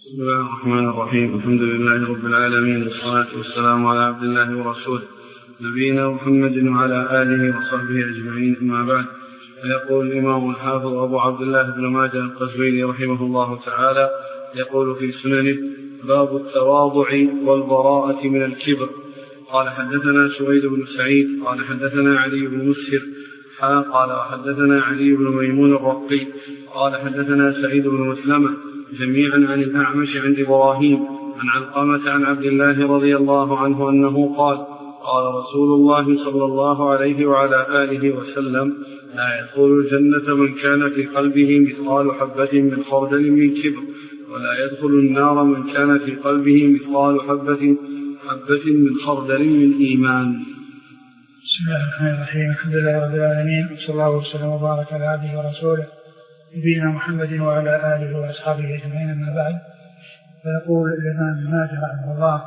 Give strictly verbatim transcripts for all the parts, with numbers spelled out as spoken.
بسم الله الرحمن الرحيم. الحمد لله رب العالمين، والصلاة والسلام على عبد الله ورسوله نبينا محمد وعلى آله وصحبه أجمعين، أما بعد. فيقول الإمام الحافظ أبو عبد الله بن ماجه القزويني رحمه الله تعالى يقول في سننه: باب التواضع والبراءة من الكبر. قال حدثنا سويد بن سعيد قال حدثنا علي بن مسهر قال وحدثنا علي بن ميمون الرقي قال حدثنا سعيد بن مسلمة جميعا عن الأعمش عن إبراهيم عن علقمة عن عبد الله رضي الله عنه أنه قال: قال رسول الله صلى الله عليه وعلى آله وسلم: لا يدخل الجنة من كان في قلبه مثقال حبة من خردل من كبر، ولا يدخل النار من كان في قلبه مثقال حبة حبة من خردل من إيمان. بسم الله الرحمن الرحيم. الحمد لله رب العالمين، وصلى الله وسلم وبارك على عبده ورسوله نبينا محمد وعلى آله وأصحابه أجمعين، أما بعد. فيقول الإمام ابن ماجه رحمه الله: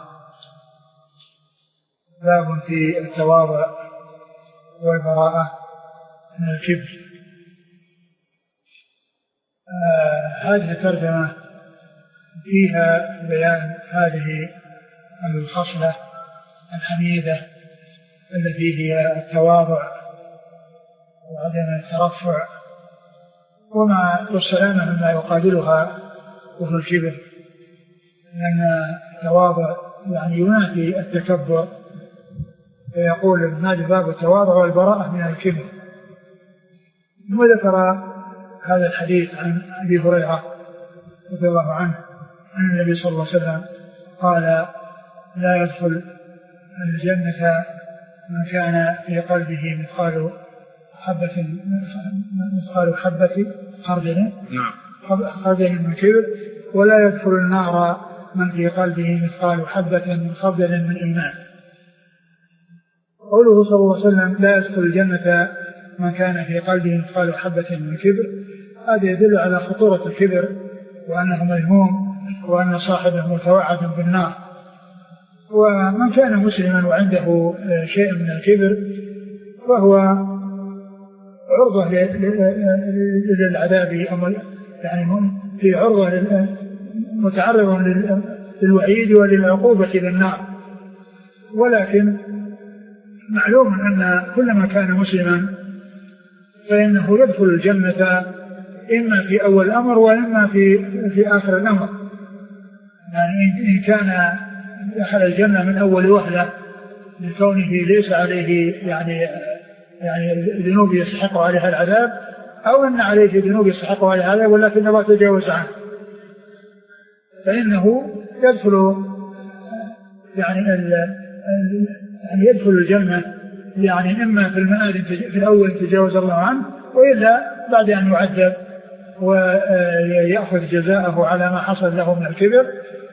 باب في التواضع والبراءة من الكبر. آه هذه الترجمة فيها بيان هذه الخصلة الحميدة التي هي التواضع وعدم الترفع، وما والسلامة مما يقابلها وهو الكبر، لأن التواضع يعني ينافي التكبر. فيقول ابن ماجه: باب التواضع والبراءة من الكبر. وذكر هذا الحديث عن أبي هريرة رضي الله عنه أن النبي صلى الله عليه وسلم قال: لا يدخل الجنة من كان في قلبه مثقال حبة مثقال حبة خردل خردل من كبر، ولا يدخل النار من في قلبه مثقال حبة من خردل من إيمان. قوله صلى الله عليه وسلم: لا يدخل الجنة من كان في قلبه مثقال حبة من كبر، هذا يدل على خطورة الكبر وأنه مذموم وأن صاحبه متوعد بالنار. ومن كان مسلما وعنده شيء من الكبر فهو عرضة للعذاب، يعني في عرضة متعرض للوعيد وللعقوبة للنار. ولكن معلوم أن كل ما كان مسلما فإنه يدخل الجنة إما في أول الأمر وإما في في آخر الأمر. يعني إن كان دخل الجنة من أول وهلة لكونه ليس عليه يعني يعني ذنوب يستحق عليها العذاب، أو أن عليه ذنوب يستحق عليها العذاب ولكن لا تجاوز عنه، فإنه يدخل يعني ال يعني يدخل الجنة يعني إما في المآل في الأول تجاوز الله عنه، وإلا بعد أن يعذب ويأخذ جزاءه على ما حصل له من الكبر.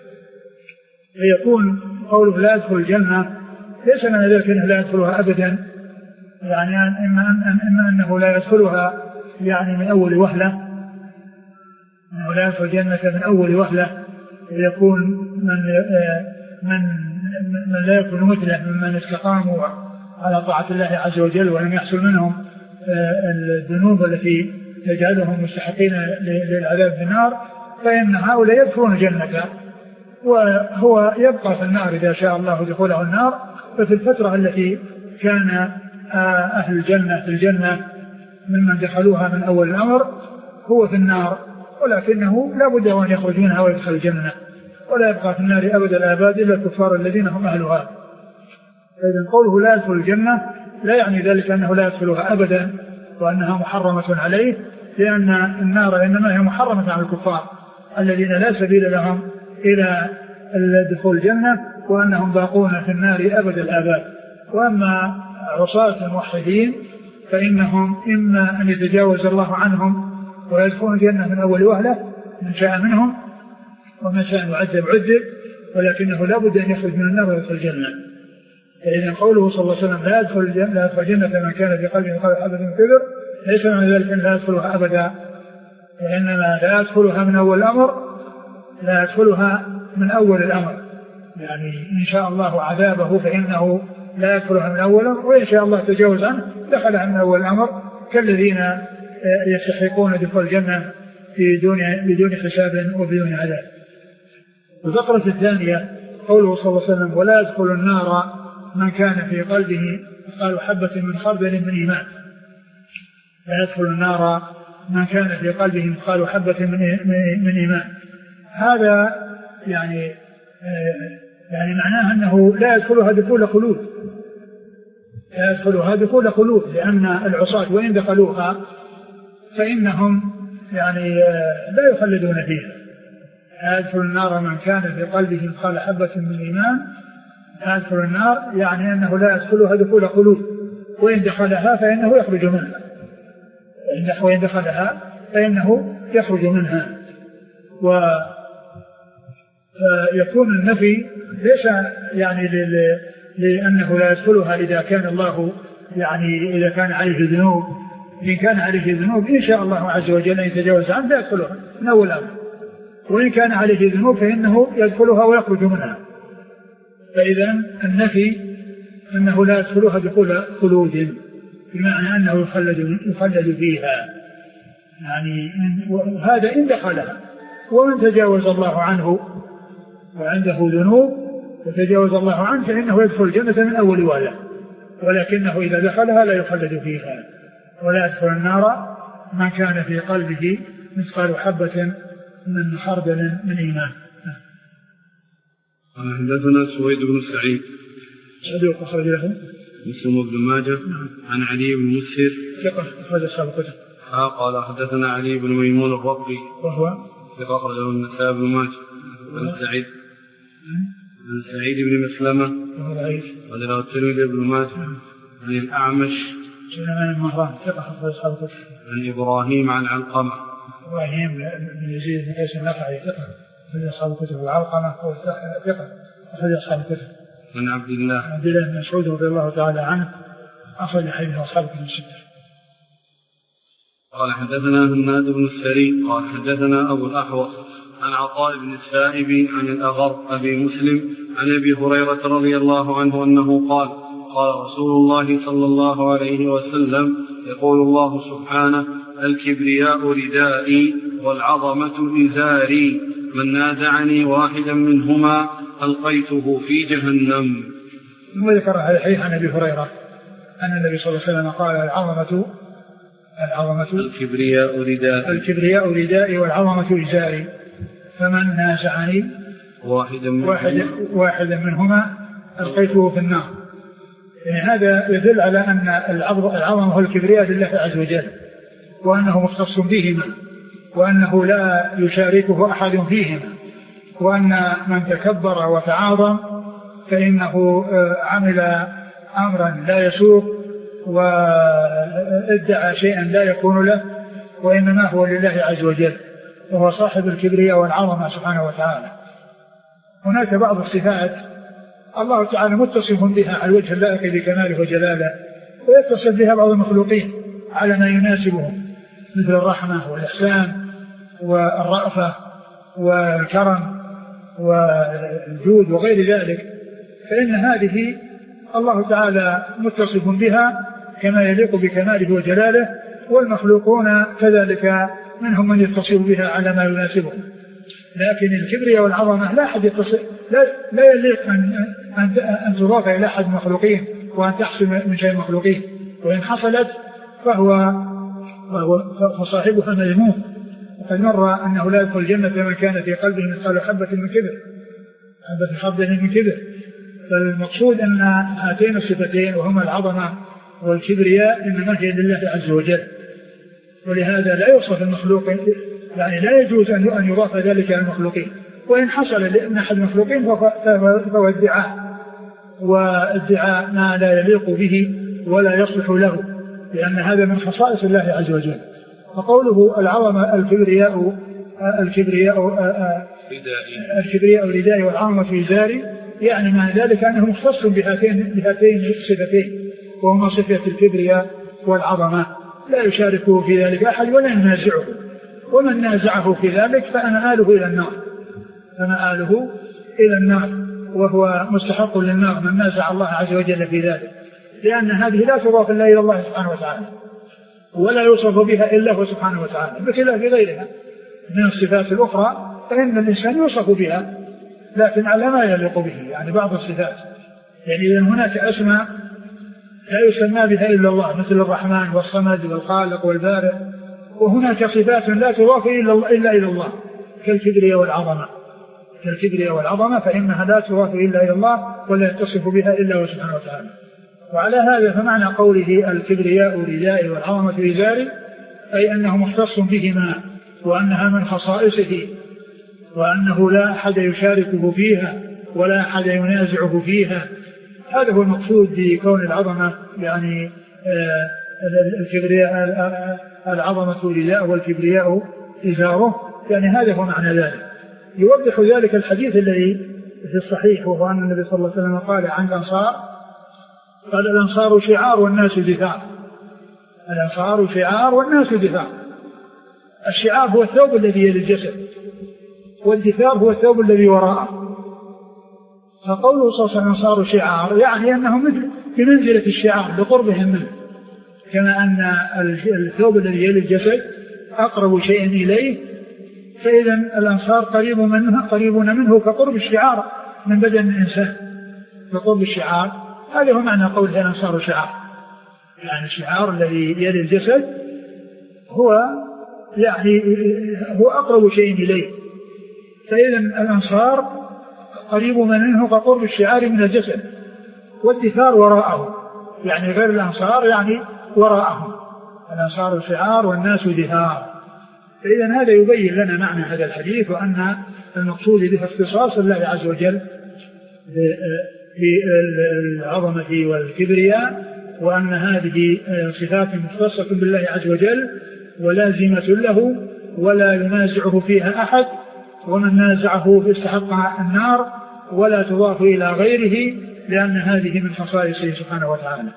فيكون قوله لا يدخل الجنة ليس من ذلك أنه لا يدخلها أبدا، يعني إما, أن إما أنه لا يدخلها يعني من أول وهلة، أنه لا يدخل الجنة من أول وهلة، ويكون من من من لا يكون مثله ممن استقاموا على طاعة الله عز وجل ولم يحصل منهم الذنوب التي تجعلهم مستحقين للعذاب في النار، فإن هؤلاء يدخلون الجنة، وهو يبقى في النار إذا شاء الله دخوله النار. ففي الفترة التي كان أهل الجنة في الجنة ممن دخلوها من أول الأمر هو في النار، ولكنه لا بد أن يخرج منها ويدخل الجنة، ولا يبقى في النار أبدا الآباد إلا الكفار الذين هم أهلها. فإذا قوله لا يدخل الجنة لا يعني ذلك أنه لا يدخلها أبدا وأنها محرمة عليه، لأن النار إنما هي محرمة على الكفار الذين لا سبيل لهم إلى دخول الجنة، وأنهم باقون في النار أبد الآباد. وأما عصاة الموحدين فإنهم إما أن يتجاوز الله عنهم ويدخلون الجنة من أول وهلة من شاء منهم، ومن شاء يعذب عذب، ولكنه لا بد أن يخرج من النار ويدخل الجنة. فإذا قوله صلى الله عليه وسلم لا يدخل الجنة من كان في قلبه مثقال حبة من كبر ليس معنى ذلك أن لا يدخلها أبدا، وإنما لا يدخلها من أول الأمر، لا يدخلها من أول الأمر، يعني إن شاء الله عذابه فإنه لا يدخلها من أول الأمر، وإن شاء الله تجاوز عنه دخلها من أول الأمر، كالذين يستحقون دخول الجنة بدون بدون حساب وبدون عذاب. الفقرة الثانية قوله صلى الله عليه وسلم ولا يدخل النار من كان في قلبه مثقال حبة من خردل من إيمان. لا يدخل النار من كان في قلبه مثقال حبة من إيمان. هذا يعني يعني معناه أنه لا يدخلها دخول خلود، لا يدخلها دخول خلود، لأن العصاة وإن دخلوها فإنهم يعني لا يخلدون فيها. لا يدخل النار من كان في قلبه مثقال حبة من إيمان. لا يدخل النار يعني أنه لا يدخلها دخول خلود، وإن دخلها فإنه يخرج منها، وإن دخلها فإنه يخرج منها. ويكون النفي ليس يعني لأنه لا يدخلها إذا كان الله يعني إذا كان عليه ذنوب. إن كان عليه ذنوب إن شاء الله عز وجل يتجاوز عنه لا يدخلها من أول أمر، وإن كان عليه ذنوب فإنه يدخلها ويخرج منها. فإذا النفي أنه لا يدخلها دخول خلود بمعنى أنه يخلد, يخلد فيها، يعني هذا إن دخلها. ومن تجاوز الله عنه وعنده ذنوب وتجاوز الله عنه فإنه يدخل الجنة من أول وهلة، ولكنه إذا دخلها لا يخلد فيها. ولا يدخل النار من كان في قلبه مثقال حبة من خردل من إيمان. حدثنا سويد بن سعيد صدوق أخرج له مسلم بن ماجه عن علي بن مسهر ثقة أخرج أصحاب الكتب. قال حدثنا علي بن ميمون الرقي وهو ثقة أخرجه النسائي بن ماجه عن سعيد عن سعيد بن مسلمة وله الترمذي بن ماجه عن الأعمش سليمان بن مهران ثقة أخرج أصحاب الكتب. عن إبراهيم عن علقمة إبراهيم بن يزيد بن قيس النخعي ثقة أخرج أصحاب الكتب. وعلقمة ثقة أخرج أصحاب الكتب. عن عبد الله عبد الله بن مسعود رضي الله تعالى عنه أخرج حديثه أصحاب الكتب الستة. قال حدثنا هناد بن السري قال حدثنا أبو الأحوص عن عطاء بن السائب عن الأغر أبي مسلم عن أبي هريرة رضي الله عنه أنه قال قال رسول الله صلى الله عليه وسلم يقول الله سبحانه الكبرياء ردائي والعظمة إزاري من نازعني واحدا منهما ألقيته في جهنم. ثم ذكر هذا الحديث عن أبي هريرة أن النبي صلى الله عليه وسلم قال العظمة العظمة الكبرياء ردائي الكبرياء ردائي والعظمة إزاري فمن نازعني واحدا واحد واحدا منهما ألقيته في النار. يعني هذا يدل على أن العظمة والكبرياء لله عز وجل، وأنه مختص بهما، وأنه لا يشاركه أحد فيهما، وأن من تكبر وتعاظم فإنه عمل أمرا لا يسوق وادعى شيئا لا يكون له، وإنما هو لله عز وجل، وهو صاحب الكبرياء والعظمة سبحانه وتعالى. هناك بعض الصفات الله تعالى متصف بها على الوجه اللائق بكماله وجلاله، ويتصف بها بعض المخلوقين على ما يناسبهم مثل الرحمة والإحسان والرأفة والكرم والجود وغير ذلك، فإن هذه الله تعالى متصف بها كما يليق بكماله وجلاله، والمخلوقون كذلك منهم من يتصف بها على ما يناسبهم. لكن الكبرياء والعظمة لا أحد يتصف، لا, لا يليق أن, أن, أن تضاف إلى أحد المخلوقين وأن تحصل من شيء المخلوقين، وإن حصلت فهو فصاحبها مذموم. وقد مر أنه لا يدخل الجنة من كان في قلبه مثقال حبة من كبر، حبة خردل من كبر. فالمقصود أن هاتين الصفتين وهما العظمة والكبرياء إنما هي لله عز وجل، ولهذا لا يوصف المخلوق، يعني لا يجوز أن يضاف ذلك إلى المخلوقين، وإن حصل لأن أحد المخلوقين فهو ادعاء، وادعاء ما لا يليق به ولا يصلح له، لأن هذا من خصائص الله عز وجل. فقوله العظمة الكبرياء الكبرياء الكبرياء ردائي والعظمة إزاري، يعني معنى ذلك أنه مختص بهاتين بهاتين الصفتين، وهما صفة الكبرياء والعظمة، لا يشاركه في ذلك أحد ولا ينازعه، ومن نازعه في ذلك فأنا آله إلى النار، فأنا آله إلى النار، وهو مستحق للنار من نازع الله عز وجل في ذلك، لأن هذه لا تضاف إلا إلى الله سبحانه وتعالى، ولا يوصف بها إلا هو سبحانه وتعالى، بخلاف غيرها من الصفات الأخرى فإن الإنسان يوصف بها لكن على ما يليق به، يعني بعض الصفات. يعني إذا هناك أسماء لا يسمى بها إلا الله مثل الرحمن والصمد والخالق والبارئ، وهناك صفات لا تضاف إلا إلى الله كالكبرياء والعظمة كالكبرياء والعظمة فإنها لا تضاف إلا إلى الله ولا يتصف بها إلا هو سبحانه وتعالى. وعلى هذا فمعنى قوله الكبرياء ردائي والعظمة إزاري أي أنه مختص بهما وأنها من خصائصه وأنه لا أحد يشاركه فيها ولا أحد ينازعه فيها. هذا هو المقصود بكون العظمة يعني الكبرياء العظمة رداء والكبرياء إزاره، يعني هذا هو معنى ذلك. يوضح ذلك الحديث الذي في الصحيح، وهو أن النبي صلى الله عليه وسلم قال عن الأنصار قال الأنصار شعار والناس دثار. الأنصار شعار والناس دثار. الشعار هو الثوب الذي يلي الجسد، والدثار هو الثوب الذي وراءه. فقوله صلى الله عليه وسلم الأنصار شعار يعني أنهم مثل بمنزلة الشعار بقربهم منه، كما أن الثوب الذي يلي الجسد أقرب شيء إليه، فإذا الأنصار قريب منه قريبون منه كقرب الشعار من بدن الإنسان كقرب الشعار. هذا هو معنى قوله الأنصار شعار، يعني الشعار الذي يلي الجسد هو يعني هو أقرب شيء إليه، فإذا الأنصار قريب منه كقرب الشعار من الجسد، والدثار وراءه يعني غير الأنصار يعني وراءه. الأنصار شعار والناس دثار. فإذا هذا يبين لنا معنى هذا الحديث، وأن المقصود به اختصاص الله عز وجل بالعظمة والكبرياء، وأن هذه صفات مختصة بالله عز وجل ولازمة له ولا ينازعه فيها أحد، ومن نازعه فاستحق النار ولا تضاف إلى غيره، لأن هذه من خصائصه سبحانه وتعالى.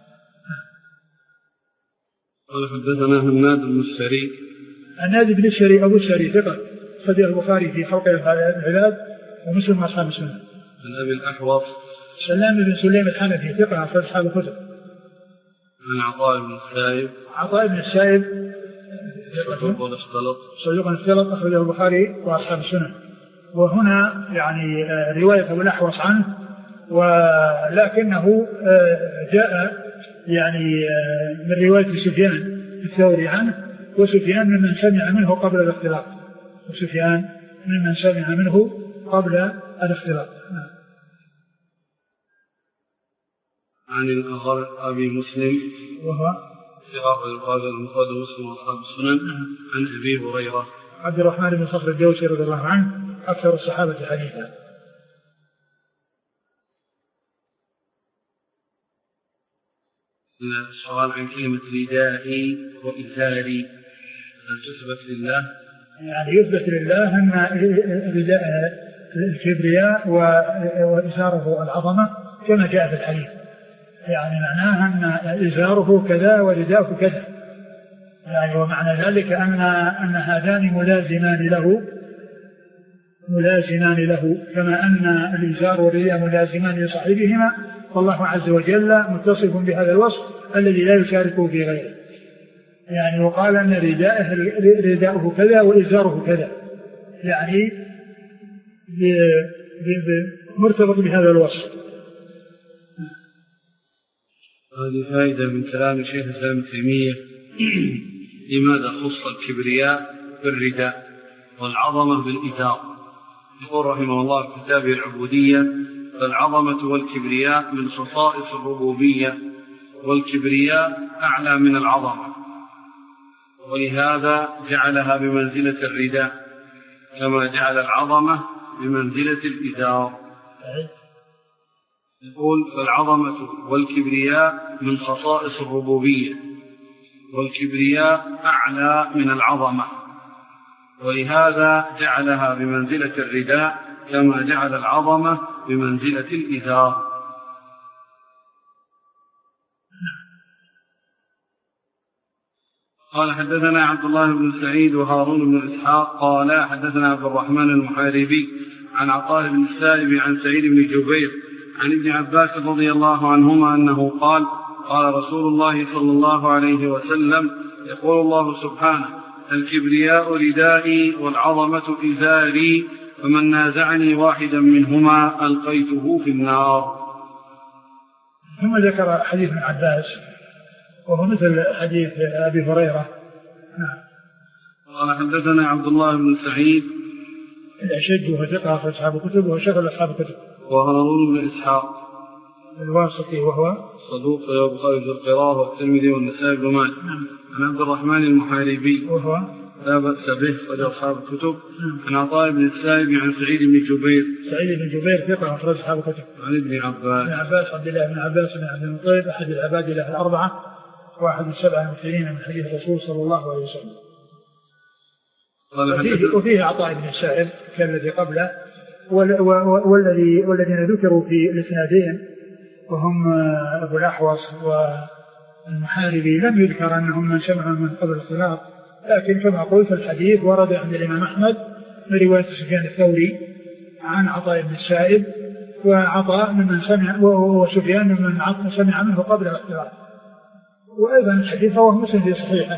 قال حدثنا هناد بن السري. هناد بن السري أبو السري ثقة صديق البخاري في خلق العباد ومسلم أصحاب السنة. عن أبي الأحوص سلام بن سليم الحنفي ثقة أخرج أصحاب الكتب. عن عطاء بن السائب. عطاء بن السائب صدوق اختلط صدوق اختلط أخرجه البخاري وأصحاب السنة. وهنا يعني رواية أبو الأحوص عنه، ولكنه جاء يعني من رواية سفيان الثوري عنه، وسفيان ممن سمع منه قبل الاختلاط وسفيان ممن سمع منه قبل الاختلاط. عن الأغر أبي مسلم وهو ثقة البخاري المفرد ومسلم وأصحاب السنن. عن أبي هريرة عبد الرحمن بن صخر الدوسي رضي الله عنه أكثر الصحابة حديثا. السؤال عن كلمة ردائي وإزاري هل تثبت لله؟ يعني يثبت لله أن رداء الكبرياء وإزاره العظمة كما جاء في الحديث، يعني معناها أن إزاره كذا ورداءه كذا، يعني ومعنى ذلك أن أن هذان ملازمان له ملازمان له كما أن الإزار والرداء ملازمان لصاحبهما، والله عز وجل متصف بهذا الوصف الذي لا يشاركه في غيره. يعني وقال أن رداءه رداءه كذا وإزاره كذا، يعني مرتبط بهذا الوصف. هذه فائدة من كلام شيخ الإسلام ابن تيمية. لماذا خص الكبرياء بالرداء والعظمة بالإزار؟ يقول رحمه الله في كتابه العبودية: فالعظمة والكبرياء من خصائص الربوبية، والكبرياء أعلى من العظمة، ولهذا جعلها بمنزلة الرداء كما جعل العظمة بمنزلة الإزار. يقول: فالعظمة والكبرياء من خصائص الربوبية، والكبرياء أعلى من العظمة، ولهذا جعلها بمنزلة الرداء كما جعل العظمة بمنزلة الإزار. قال: حدثنا عبد الله بن سعيد وهارون بن إسحاق قال حدثنا عبد الرحمن المحاربي عن عطاء بن السائب عن سعيد بن جبير عن ابن عباس رضي الله عنهما أنه قال: قال رسول الله صلى الله عليه وسلم: يقول الله سبحانه: الكبرياء ردائي والعظمة إزاري، فمن نازعني واحدا منهما ألقيته في النار. ثم ذكر حديث ابن عباس وهو مثل حديث أبي هريرة. نعم. قال حدثنا عبد الله بن سعيد الأشج وهو ثقة في أصحاب الكتب وهو شيخ أصحاب الكتب. وهارون بن إسحاق الواسطي وهو صدوق رواه البخاري في القراءة والترمذي والنسائي بن ماجه. نعم. عن عبد الرحمن المحاربي وهو لا بأس به وله أصحاب الكتب. عن عطاء بن السائب عن سعيد بن جبير سعيد بن جبير ثقة في أصحاب الكتب. عن ابن عباس ابن عباس عبد الله بن عباس بن عبد المطلب أحد العباد له الأربعة واحد السبعة المكثرين من حديث الرسول صلى الله عليه وسلم. وفيه, وفيه عطاء بن السائب كالذي قبله والذي والذين ذكروا في الاسنادين وهم أبو الأحوص والمحاربي لم يذكر أنهم من سمعوا من قبل الاختلاط، لكن كما قلت الحديث ورد عند الإمام أحمد من رواية سفيان الثوري عن عطاء بن السائب وعطاء ممن سمع وسفيان ممن سمع منه قبل الاختلاط. وأيضا الحديث هو مسلم في صحيحه.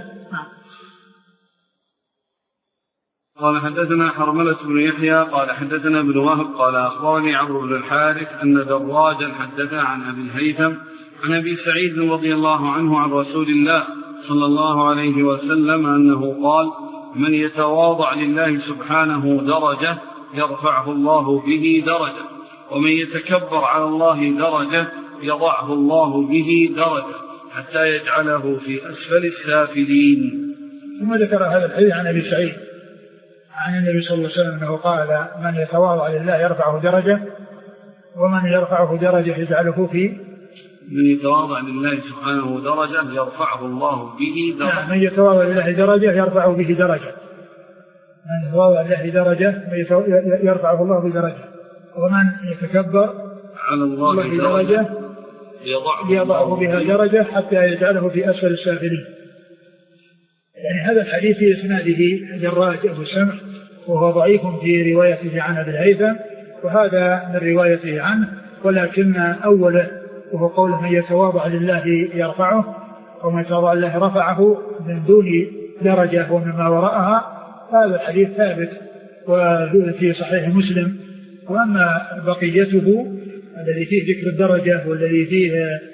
قال حدثنا حرملة بن يحيى قال حدثنا ابن وهب قال أخبرني عمرو بن الحارث أن دراجا حدثنا عن أبي الهيثم عن أبي سعيد رضي الله عنه عن رسول الله صلى الله عليه وسلم أنه قال: من يتواضع لله سبحانه درجة يرفعه الله به درجة، ومن يتكبر على الله درجة يضعه الله به درجة، حتى يجعله في أسفل السافلين. ثم ذكر هذا الحديث عن أبي سعيد عن النبي صلى الله عليه وسلم أنه قال: من يتواضع لله يرفعه درجة، ومن يرفعه درجة يجعله في من يتواضع لله سبحانه درجة يرفعه الله به درجة. من يتواضع لله درجة يرفعه به درجة. من يتواضع لله درجة يرفعه الله بدرجة، ومن يتكبر على الله درجة يضعه بها درجة حتى يجعله في أسفل السافلين. يعني هذا الحديث في إسناده دراج أبو سمح وهو ضعيف في روايته عن أبي الهيثم، وهذا من روايته عنه، ولكن أوله وهو قول من يتواضع لله يرفعه، ومن يتواضع لله رفعه من دون درجة ومما وراءها، هذا الحديث ثابت وفي صحيح مسلم. وأما بقيته الذي فيه ذكر الدرجة والذي فيه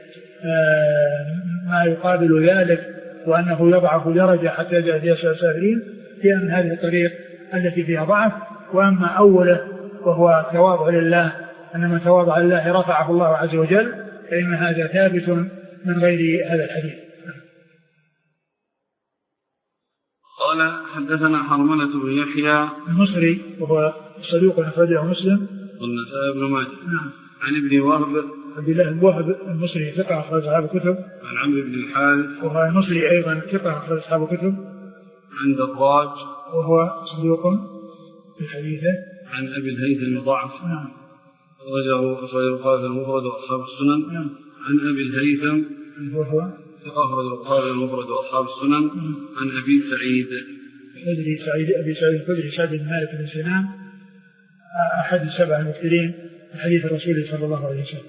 ما يقابل ذلك وأنه يضعف درجة حتى يجعل فيها سافلين، هي من هذه الطريق التي فيها ضعف. وأما أوله وهو تواضع لله أن من تواضع لله رفعه الله عز وجل، فإن هذا ثابت من غير هذا الحديث. قال حدثنا حرملة بن يحيى المصري وهو صدوق أخرجه مسلم والنسائي بن ماجه. نعم. عن ابن وهب عبد الله بن وهب المصري ثقة أخرج أصحاب الكتب. عن عمرو بن الحارث وهو المصري أيضا ثقة أخرج أصحاب الكتب. عن دراج وهو صدوق في حديثه. عن أبي الهيثم ضعف. نعم. أخرجه أخرج البخاري المفرد وأصحاب السنن. نعم. عن أبي الهيثم وهو ثقة أخرج البخاري المفرد وأصحاب السنن. عن أبي سعيد الخدري سعيد أبي سعيد الخدري سعد بن مالك بن سنان أحد السبع المكثرين من حديث الرسول صلى الله عليه وسلم.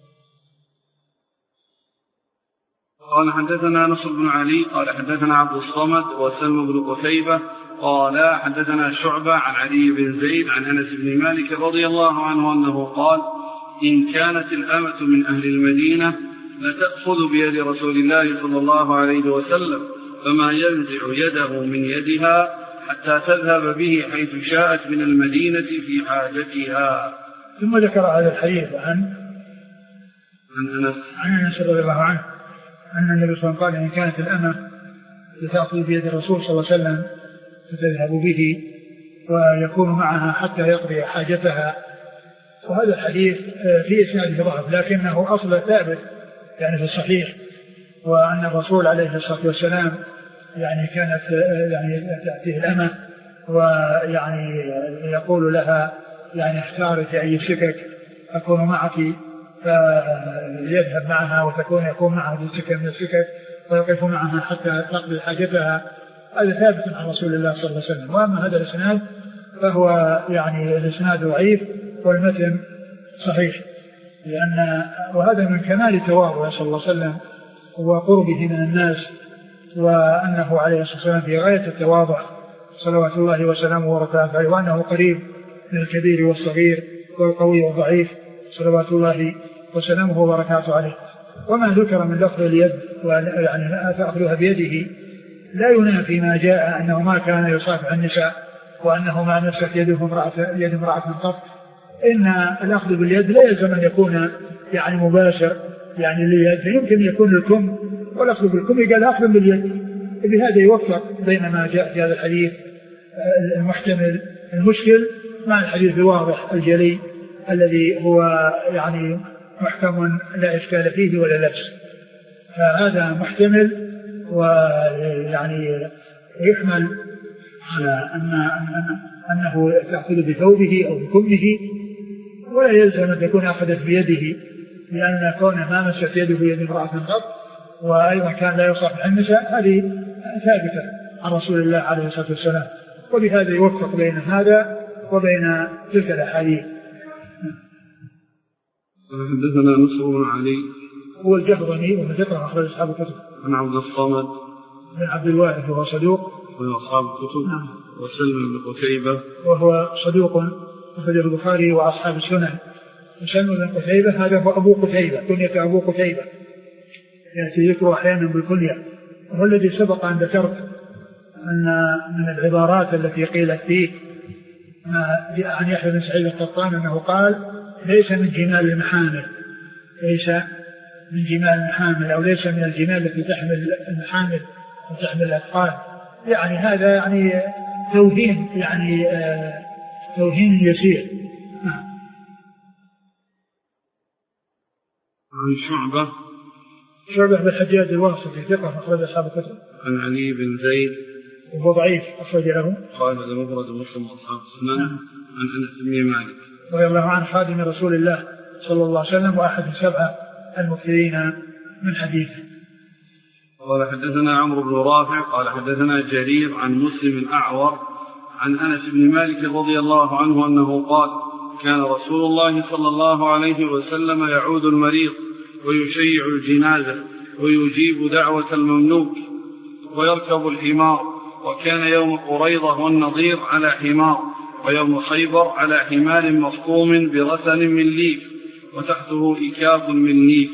قال حدثنا نصر بن علي قال حدثنا عبد الصمد وسلم بن قتيبة قال حدثنا شعبة عن علي بن زيد عن أنس بن مالك رضي الله عنه أنه قال: إن كانت الأمة من أهل المدينة لتأخذ بيد رسول الله صلى الله عليه وسلم، فما ينزع يده من يدها حتى تذهب به حيث شاءت من المدينة في حاجتها. ثم ذكر هذا الحديث عن عن أنس عن أنس رضي الله عنه أن النبي صلى الله عليه وسلم قال: إن كانت الأمة لتأخذ بيد الرسول صلى الله عليه وسلم فتذهب به ويكون معها حتى يقضي حاجتها. وهذا الحديث في إسناده ضعف، لكنه أصل ثابت يعني في الصحيح، وأن الرسول عليه الصلاة والسلام يعني كانت يعني تأتيه الأمة ويعني يقول لها يعني اختاري في أي سكك أكون معك، فيذهب معها وتكون يكون معها في سكة من السكك ويقف معها حتى تقضي حاجتها. هذا ثابت عن رسول الله صلى الله عليه وسلم. وأما هذا الإسناد فهو يعني الإسناد ضعيف والمتن صحيح، لأن وهذا من كمال تواضعه صلى الله عليه وسلم وقربه من الناس، وأنه عليه الصلاة والسلام في غاية التواضع صلوات الله وسلامه وبركاته عليه، وأنه قريب من الكبير والصغير والقوي والضعيف صلوات الله وسلامه وبركاته عليه. وما ذكر من لفظ اليد يعني تأخذها بيده لا ينافي ما جاء أنه ما كان يصافح النساء وأنه ما مسك يده امرأة يد امرأة قط. إن الأخذ باليد لا يلزم أن يكون يعني مباشر يعني لليد، يمكن يكون الكم والأخذ بالكم قال أخذ باليد. بهذا يوفق بين ما جاء في هذا الحديث المحتمل المشكل مع الحديث الواضح الجلي الذي هو يعني محكم لا إشكال فيه ولا لبس. فهذا محتمل ويعني يحمل على أن أنه تأخذ بثوبه أو بكمه، ولا يلزم أن تكون أخذت بيده، لأن كونه ما مست يده بيد امرأة قط وأيضا كان لا يصافح النساء هذه ثابتة عن رسول الله عليه الصلاة والسلام. وبهذا يوفق بين هذا وبين تلك الأحاديث. حدثنا نصر بن علي هو الجهضمي ومن ذكر أخرج أصحاب الكتب. عن عبد الصمد بن عبد الواحد وهو صدوق من أصحاب الكتب. نعم. وسلم بن قتيبة وهو صدوق أخرج البخاري وأصحاب السنن. وسلم بن قتيبة هذا هو أبو قتيبة كنية أبو قتيبة يأتي ذكره أحيانا بالكنية، وهو الذي سبق أن ذكرت أن من العبارات التي قيلت فيه ما جاء عن يحيى بن سعيد القطان أنه قال ليس من جمال المحامل ليس من جمال المحامل أو ليس من الجمال التي تحمل المحامل وتحمل الأثقال. يعني هذا يعني توهين يعني آه توهين يسير. عن شعبة شعبة بالحجاج الواسطي ثقة أخرج أصحاب الكتب. عن علي بن زيد وهو ضعيف أخرج له قال هذا مفرد مسلم أصحاب السنن. عن أنس بن مالك رضي الله عنه خادم رسول الله صلى الله عليه وسلم وأحد السبعة المكثرين من حديثه. قال حدثنا عمرو بن رافع قال حدثنا جرير عن مسلم الأعور عن أنس بن مالك رضي الله عنه أنه قال كان رسول الله صلى الله عليه وسلم يعود المريض ويشيع الجنازة ويجيب دعوة المملوك ويركب الحمار، وكان يوم قريضة والنضير على حمار، ويوم خيبر على حمار مصطوم برسن من ليف وتحته إكاف من ليف.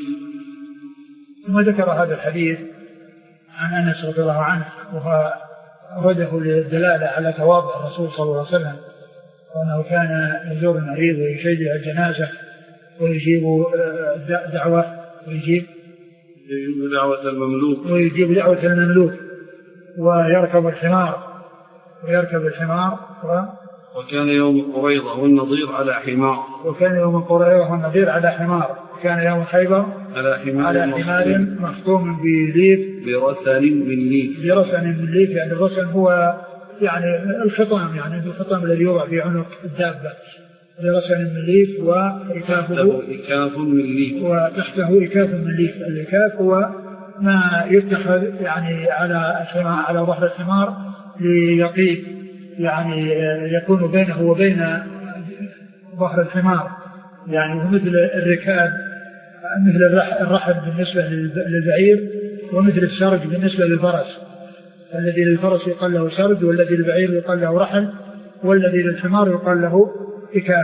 ثم ذكر هذا الحديث عن أنس رضي الله عنه وهو أورده للدلالة على تواضع الرسول صلى الله عليه وسلم، وأنه كان يزور المريض ويشيع الجنازة ويجيب دعوة ويجيب دعوة المملوك ويجيب دعوة المملوك ويركب الحمار ويركب الحمار و... وكان يوم قريضة والنضير على حمار وكان يوم قريضة والنضير على حمار وكان يوم خيبر على حمار, على حمار مخطوم بليف برسن من ليف برسن من ليف. يعني الرسن هو يعني الخطام، يعني الخطام الذي يوضع في عنق الدابة برسن من ليف وإكافه إكاف من ليف وتحته إكاف من ليف. الإكاف هو ما يتخذ يعني على على ظهر الحمار ليقيف، يعني يكون بينه وبين ظهر الحمار، يعني مثل الركاب مثل الرحل بالنسبة للبعير ومثل السرج بالنسبة للفرس. الذي للفرس يقال له سرج، والذي للبعير يقال له رحل، والذي للحمار يقال له إكاف.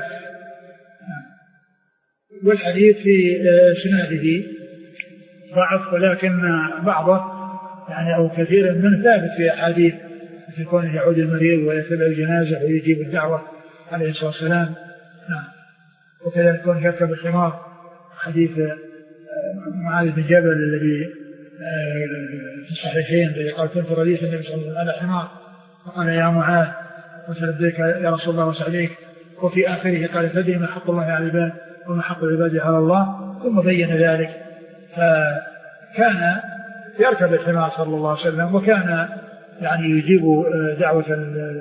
والحديث في سناده ضعف، ولكن بعضه يعني أو كثير منه ثابت في أحاديث في كونه يعود المريض ويتبع الجنازة ويجيب الدعوة عليه الصلاة والسلام. نعم. وكذلك كونه يركب الحمار، حديث معاذ بن جبل الذي في الصحيحين الذي قال كنت رديف النبي صلى الله عليه وسلم على حمار فقال يا معاذ وسلبيك يا رسول الله وسعليك، وفي آخره قال فدي ما حق الله على العباد وما حق العباد على الله، ثم بين ذلك. فكان يركب الحمار صلى الله عليه وسلم، وكان يعني يجيب دعوة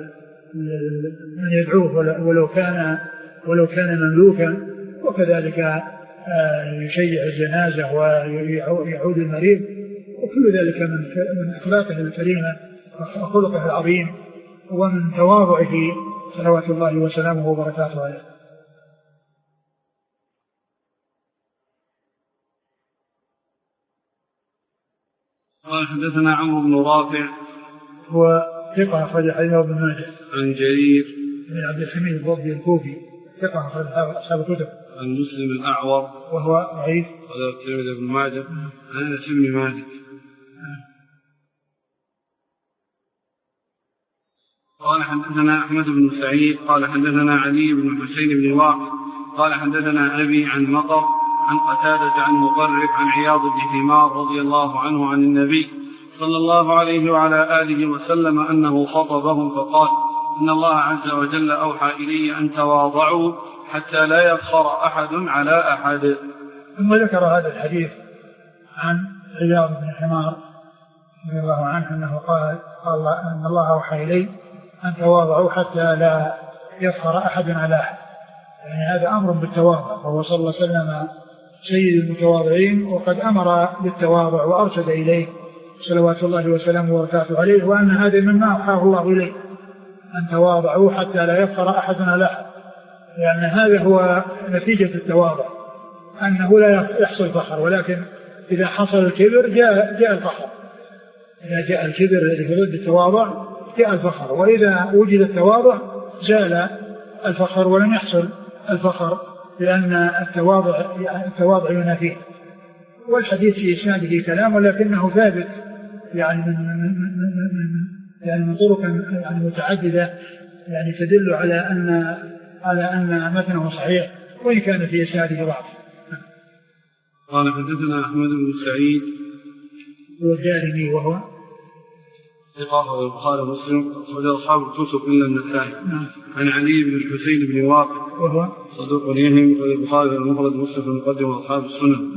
من يدعوه ولو كان ولو كان مملوكا، وكذلك يشيع الجنازة ويعود المريض، وكل ذلك من أخلاقه الكريمة وخلقه العظيم ومن تواضعه صلوات الله وسلامه وبركاته عليه. قال حدثنا عمرو بن رافع هو ثقة أخرج حديثه ابن ماجه. عن جرير بن عبد الحميد الضبي الكوفي ثقة أخرج أصحاب الكتب. عن مسلم الأعور وهو ضعيف. قال الترمذي بن ماجه عن أنس بن مالك. قال حدثنا أحمد بن سعيد قال حدثنا علي بن حسين بن واقد قال حدثنا أبي عن مطر عن قتادة عن مطرف عن عياض بن حمار رضي الله عنه عن النبي صلى الله عليه وعلى آله وسلم أنه خطبهم فقال إن الله عز وجل أوحى إلي أن تواضعوا حتى لا يفخر أحد على أحد. ثم ذكر هذا الحديث عن عياض بن حمار رضي الله عنه أنه قال قال أن الله أوحى إلي أن تواضعوا حتى لا يفخر أحد على أحد. يعني هذا أمر بالتواضع، وهو صلى الله عليه وسلم سيد المتواضعين وقد أمر بالتواضع وأرشد إليه صلوات الله وسلامه وبركاته عليه، وأن هذا مما أوحاه الله إليه أن تواضعوا حتى لا يفخر أحد على أحد، لأن هذا هو نتيجة التواضع، أنه لا يحصل فخر، ولكن إذا حصل الكبر جاء, جاء الفخر. إذا جاء الكبر الذي ضد التواضع جاء الفخر، وإذا وجد التواضع زال الفخر ولم يحصل الفخر، لأن التواضع التواضع ينافيه. والحديث في إسناده كلام ولكنه ثابت يعني من من من يعني من طرق يعني متعددة يعني تدل على أن على أن متنه صحيح وإن كان في إسناده ضعف. قال حدثنا أحمد بن سعيد والدارمي وهو ثقة البخاري ومسلم وجاء أصحاب الكتب إلا النسائي. عن علي بن الحسين بن واقد وهو صدوق يهم والبخاري المفرد ومسلم في المقدمة وأصحاب السنن.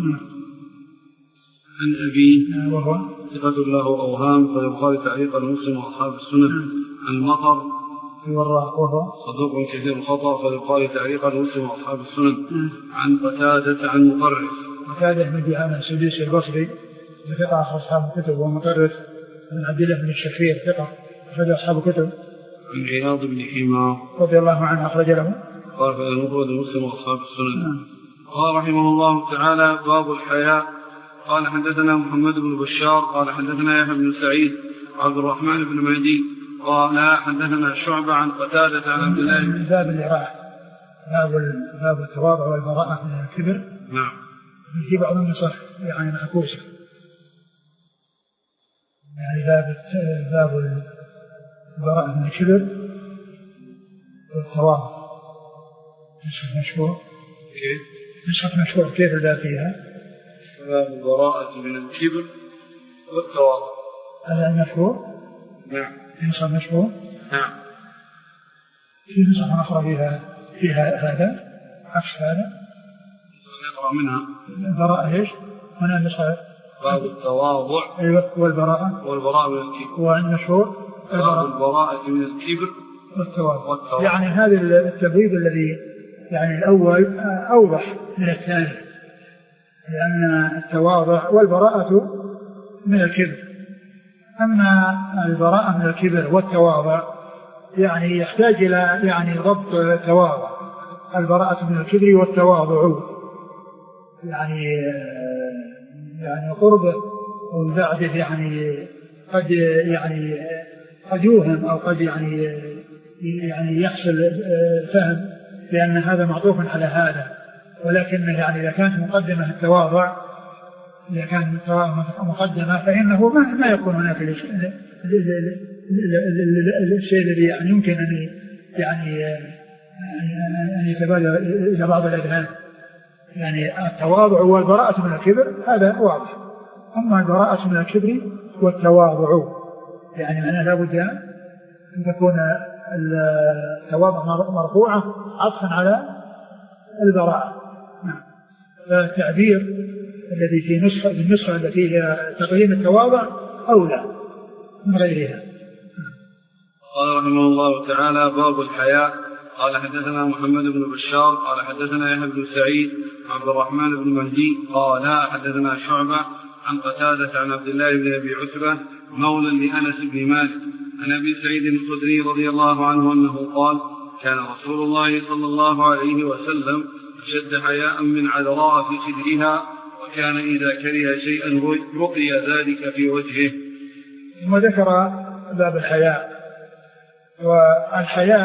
عن أبي وهو ثقة له أوهام فالبخاري تعليقا ومسلم وأصحاب السنن. عن مطر وهو صدوق كثير الخطأ فالبخاري تعليقا ومسلم وأصحاب السنن. عن قتادة عن مطرف قتادة بن دعامة السدوسي البصري ثقة أصحاب الكتب ومطرف عن عبد الله بن الشخير ثقة أخرج أصحاب الكتب. عن عياض بن حمار رضي الله عنه أخرج له قال في المفرد ومسلم وأصحاب السنن. قال رحمه الله تعالى باب الحياء. قال حدثنا محمد بن بشار قال حدثنا يحيى بن سعيد عبد الرحمن بن مهدي قال حدثنا شعبة عن قتادة عن عبد الله بن باب الإراءة باب باب التواضع والبراءة من الكبر. نعم. في بعض النسخ يعني معكوسة يعني باب باب البراءة من الكبر والتواضع. نسخ مشهور كيف؟ نسخ مشهور كيف لا فيها باب البراءة من الكبر والتواضع. هذا المشهور. نعم. نسخ مشهور. نعم. في نسخ أخرى فيها فيها هذا عكس هذا. نقرأ منها البراءة إيش؟ هنا نسخة باب التواضع والبراءة والبراءة من الكبر. والمشهور باب البراءة من الكبر والتواضع. يعني هذا التبويب الذي يعني الأول أوضح من الثاني، لأن التواضع والبراءة من الكبر. أما البراءة من الكبر والتواضع يعني يحتاج إلى يعني ضبط التواضع. البراءة من الكبر والتواضع يعني يعني قربه وبعده يعني قد يعني قد يوهم أو قد يعني يعني يحصل فهم لأن هذا معطوف على هذا، ولكن يعني إذا كانت مقدمة التواضع إذا كانت مقدمة فإنه ما ما يكون هناك الشيء الذي يعني يمكن أن يعني أن يتبادر إلى بعض الأذهان. يعني التواضع والبراءة من الكبر هذا واضح، أما البراءة من الكبر والتواضع يعني معناه لابد أن تكون التواضع مرفوعة عطفا على البراءة. فالتعبير الذي في نسخة النسخة التي هي تقديم التواضع أولى من غيرها. قال رحمه الله تعالى باب الحياء. قال حدثنا محمد بن بشار قال حدثنا يحيى بن سعيد عبد الرحمن بن مهدي قال حدثنا شعبة عن قتادة عن عبد الله بن أبي عتبة مولى لأنس بن مالك عن أبي سعيد الخدري رضي الله عنه أنه قال كان رسول الله صلى الله عليه وسلم أشد حياء من عذراء في خدرها وكان إذا كره شيئا رقي ذلك في وجهه. ثم ذكر باب الحياء. والحياء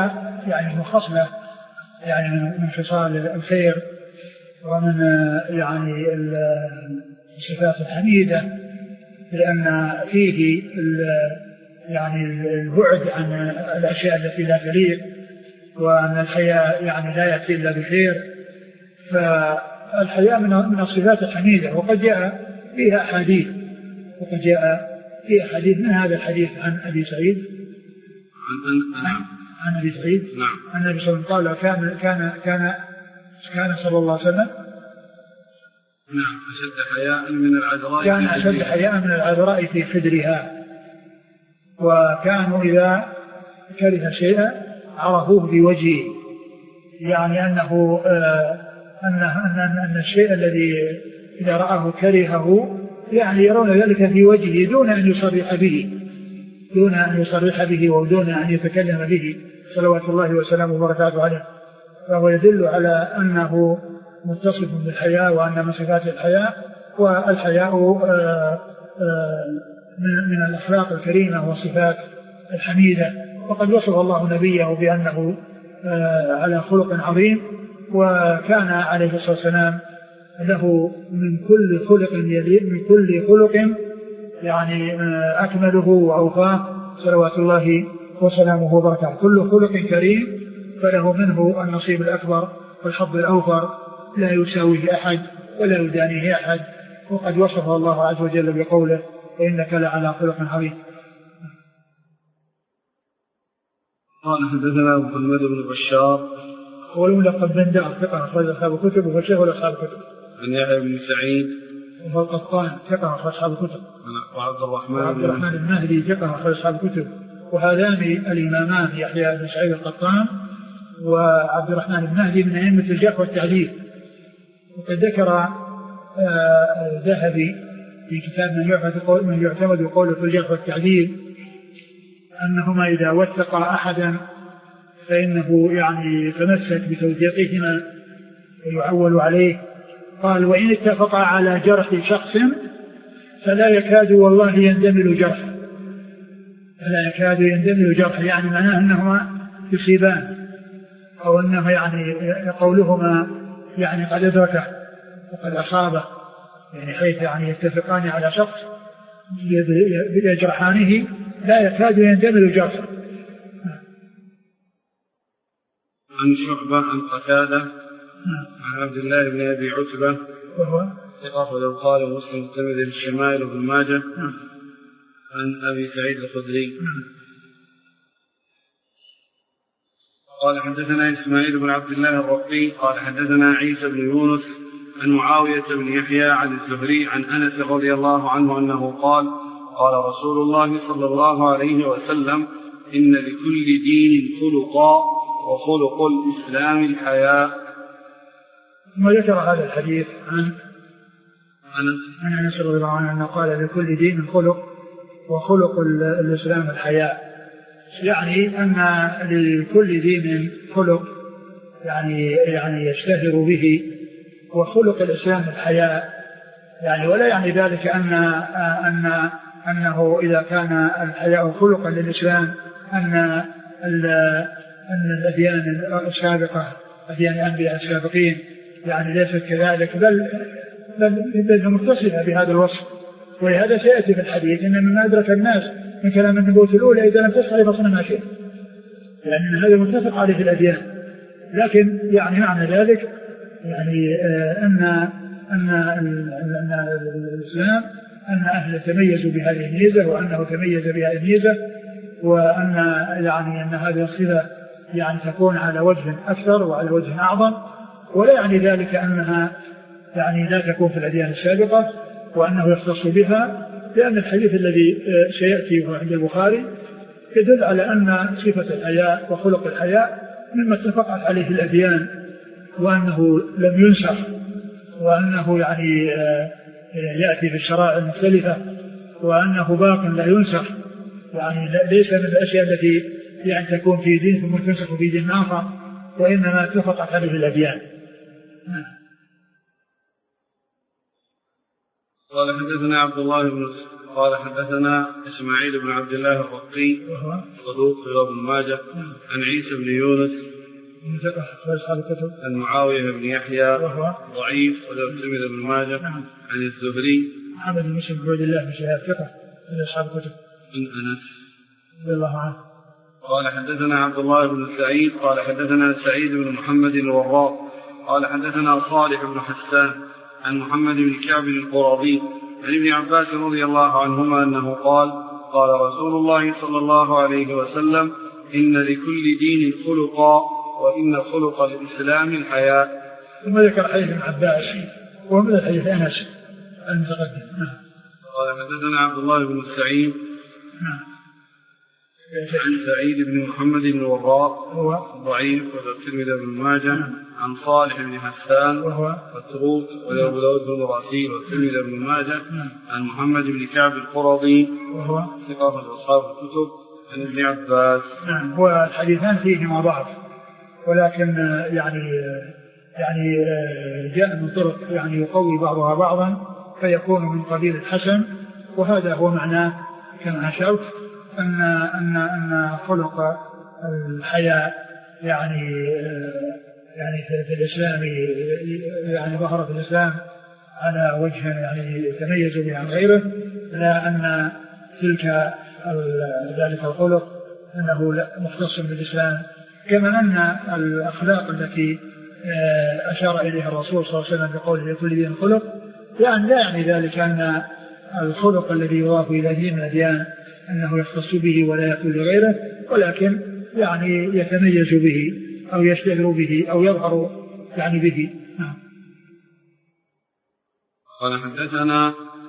يعني خصلة يعني من خصال الخير ومن يعني الصفات الحميدة، لأن فيه يعني البعد عن الأشياء التي لا تليق، وأن الحياء يعني لا يأتي إلا بخير. فالحياء من الصفات الحميدة، وقد جاء فيها أحاديث وقد جاء فيها حديث من هذا الحديث عن أبي سعيد عن, عن أبي سعيد عن النبي صلى الله عليه وسلم قال كان كان كان كان صلى الله عليه وسلم نعم أشد حياء من العذراء كان أشد حياء من العذراء في خدرها، وكانوا إذا كره شيئا عرفوه بوجهه، يعني أنه آه أنه أن أن الشيء الذي إذا رآه كرهه يعني يرون ذلك في وجهه دون أن يصرح به دون أن يصرح به ودون أن يتكلم به صلوات الله وسلامه وبركاته عليه. فهو يدل على أنه متصف بالحياء، وأن من صفات الحياء، والحياء آه آه من الأخلاق الكريمة والصفات الحميدة. وقد وصف الله نبيه بأنه آه على خلق عظيم، وكان عليه الصلاة والسلام له من كل خلق يليق من كل خلق يعني آه أكمله وأوفاه صلوات الله وسلامه وبركاته. كل خلق كريم فله منه النصيب الأكبر والحظ الأوفر، لا يساويه أحد ولا يدانيه أحد. وقد وصفه الله عز وجل بقوله وإنك لعلى خلق عظيم. قال حدثنا محمد بن بشار ولقد بن دار ثقة أخرج أصحاب الكتب وفشيه أصحاب الكتب. عن يحيى بن سعيد وهو القطان ثقة أخرج أصحاب الكتب. وعبد الرحمن وعبد الرحمن المهدي ثقة أخرج أصحاب الكتب. وهذان الإمامان يحيى بن سعيد القطان وعبد الرحمن المهدي من أئمة الجرح والتعديل. وقد ذكر الذهبي في كتاب من يعتمد قوله في الجرح والتعديل أنهما إذا وثق أحدا فإنه يعني يتمسك بتوثيقهما ويعول عليه. قال وإن اتفقا على جرح شخص فلا يكاد والله يندمل جرح فلا يكاد يندمل جرح يعني معناه أنهما يصيبان، أو أنه يعني قولهما يعني قد أدركه وقد أصابه، يعني حيث يعني يتفقان على شخص يجرحانه لا يكاد يندمل جرحه. عن شعبة عن قتادة عن عبد الله بن أبي عتبة وهو ثقة ولو قال مسلم الترمذي الشمائل وابن ماجه عن أبي سعيد الخدري قال حدثنا إسماعيل بن عبد الله الرقي قال حدثنا عيسى بن يونس عن معاوية بن يحيى عن الزهري عن أنس رضي الله عنه أنه قال قال رسول الله صلى الله عليه وسلم إن لكل دين خلقا وخلق الإسلام الحياء. ثم ذكر هذا الحديث عن عن أنس رضي الله عنه أنه قال لكل دين خلق وخلق الإسلام الحياء، يعني أن لكل دين خلق يعني يعني يشتهر به، وخلق الإسلام الحياء يعني ولا يعني ذلك أن أن أنه إذا كان الحياء خلقا للإسلام أن أن الأديان السابقة أديان الأنبياء السابقين يعني ليست كذلك، بل بل متصفة بهذا الوصف. ولهذا سيأتي في الحديث إن مما أدرك الناس من كلام النبوة الأولى إذا لم تصل فصل ما شئ، لأن هذا متفق عليه في الأديان. لكن يعني معنى ذلك يعني أن أن أن الإسلام أن أهل تميزوا بهذه الميزة وأنه تميز بهذه الميزة، وأن يعني أن هذه الصفة يعني تكون على وجه أكثر وعلى وجه أعظم، ولا يعني ذلك أنها يعني لا تكون في الأديان السابقة وأنه يختص بها، لأن الحديث الذي سيأتي عند البخاري يدل على أن صفة الحياء وخلق الحياء مما اتفقت عليه الأديان، وأنه لم ينسخ، وأنه يعني يأتي في الشرائع المختلفة، وأنه باق لا ينسخ، يعني ليس من الأشياء التي يعني تكون في دين ثم تنسخ في دين آخر، وإنما اتفقت عليه الأديان. قال حدثنا عبد الله بن قال حدثنا إسماعيل بن عبد الله الرقي وهو صدوق في ابن ماجه عن عيسى بن يونس من ثقة أخرج أصحاب الكتب عن معاوية بن يحيى وهو ضعيف وله الترمذي بن ماجه عن الزهري محمد بن مسلم بن عبد الله بن شهاب ثقة من أصحاب الكتب عن أنس رضي الله عنه. قال حدثنا عبد الله بن سعيد قال حدثنا سعيد بن محمد الوراق قال حدثنا صالح بن حسان عن محمد بن كعب القرظي عن ابن عباس رضي الله عنهما أنه قال قال رسول الله صلى الله عليه وسلم إن لكل دين خلقا وإن خلق الإسلام الحياء. ثم ذكر حديث ابن عباس ومن الحديث أنس المتقدم. قال حدثنا عبد الله بن سعيد عن سعيد بن محمد بن الوراق هو ضعيف والترمذي بن ماجه عن صالح بن حسان وهو التروك وابو داود بن راسيل والترمذي بن ماجه عن محمد بن كعب القرظي وهو ثقة أصحاب الكتب عن ابن عباس. نعم. والحديثان فيهما ضعف ولكن يعني يعني جاء من طرق يعني يقوي بعضها بعضا فيكون من قبيل الحسن، وهذا هو معناه كما أشرت أن أن أن خلق الحياء يعني يعني في الإسلام يعني ظهر في الإسلام على وجه يعني يتميز به عن غيره، لا أن تلك ذلك الخلق أنه مختص بالإسلام، كما أن الأخلاق التي أشار إليها الرسول صلى الله عليه وسلم بقوله لكل دين خلق، يعني لا يعني ذلك أن الخلق الذي يضاف إلى دين من الأديان أنه يختص به ولا يكون لغيره، ولكن يعني يتميز به أو يشتهر به أو يظهر يعني به. نعم. قال حدثنا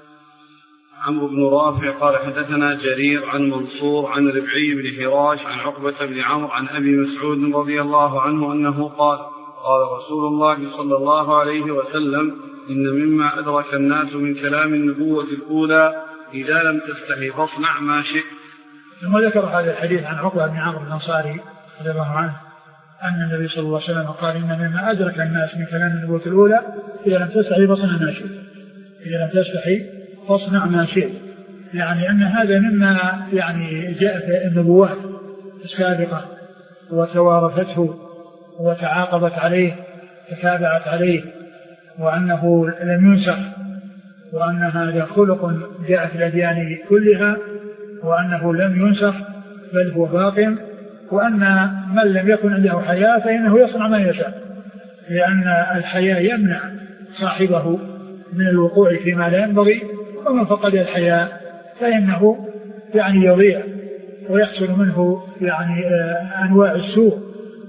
عمرو بن رافع قال حدثنا جرير عن منصور عن ربعي بن حراش عن عقبة بن عمرو عن أبي مسعود رضي الله عنه أنه قال قال رسول الله صلى الله عليه وسلم إن مما أدرك الناس من كلام النبوة الأولى إذا لم تستحي فاصنع ما شئت. ثم ذكر هذا الحديث عن عقبة بن عمرو الأنصاري رضي الله عنه أن النبي صلى الله عليه وسلم قال إن مما أدرك الناس من كلام النبوة الأولى إذا لم تستحي فاصنع ما شئت. إذا لم تستحي فاصنع ما شئت، يعني أن هذا مما يعني جاء في النبوات السابقة وتوارثته وتعاقبت عليه تتابعت عليه، وأنه لم ينسخ، وأن هذا خلق جاء في الأديان كلها، وأنه لم ينسخ بل هو باق، وأن من لم يكن عنده حياة فإنه يصنع ما يشاء، لأن الحياة يمنع صاحبه من الوقوع فيما لا ينبغي، ومن فقد الحياة فإنه يعني يضيع ويحصل منه يعني أنواع السوء.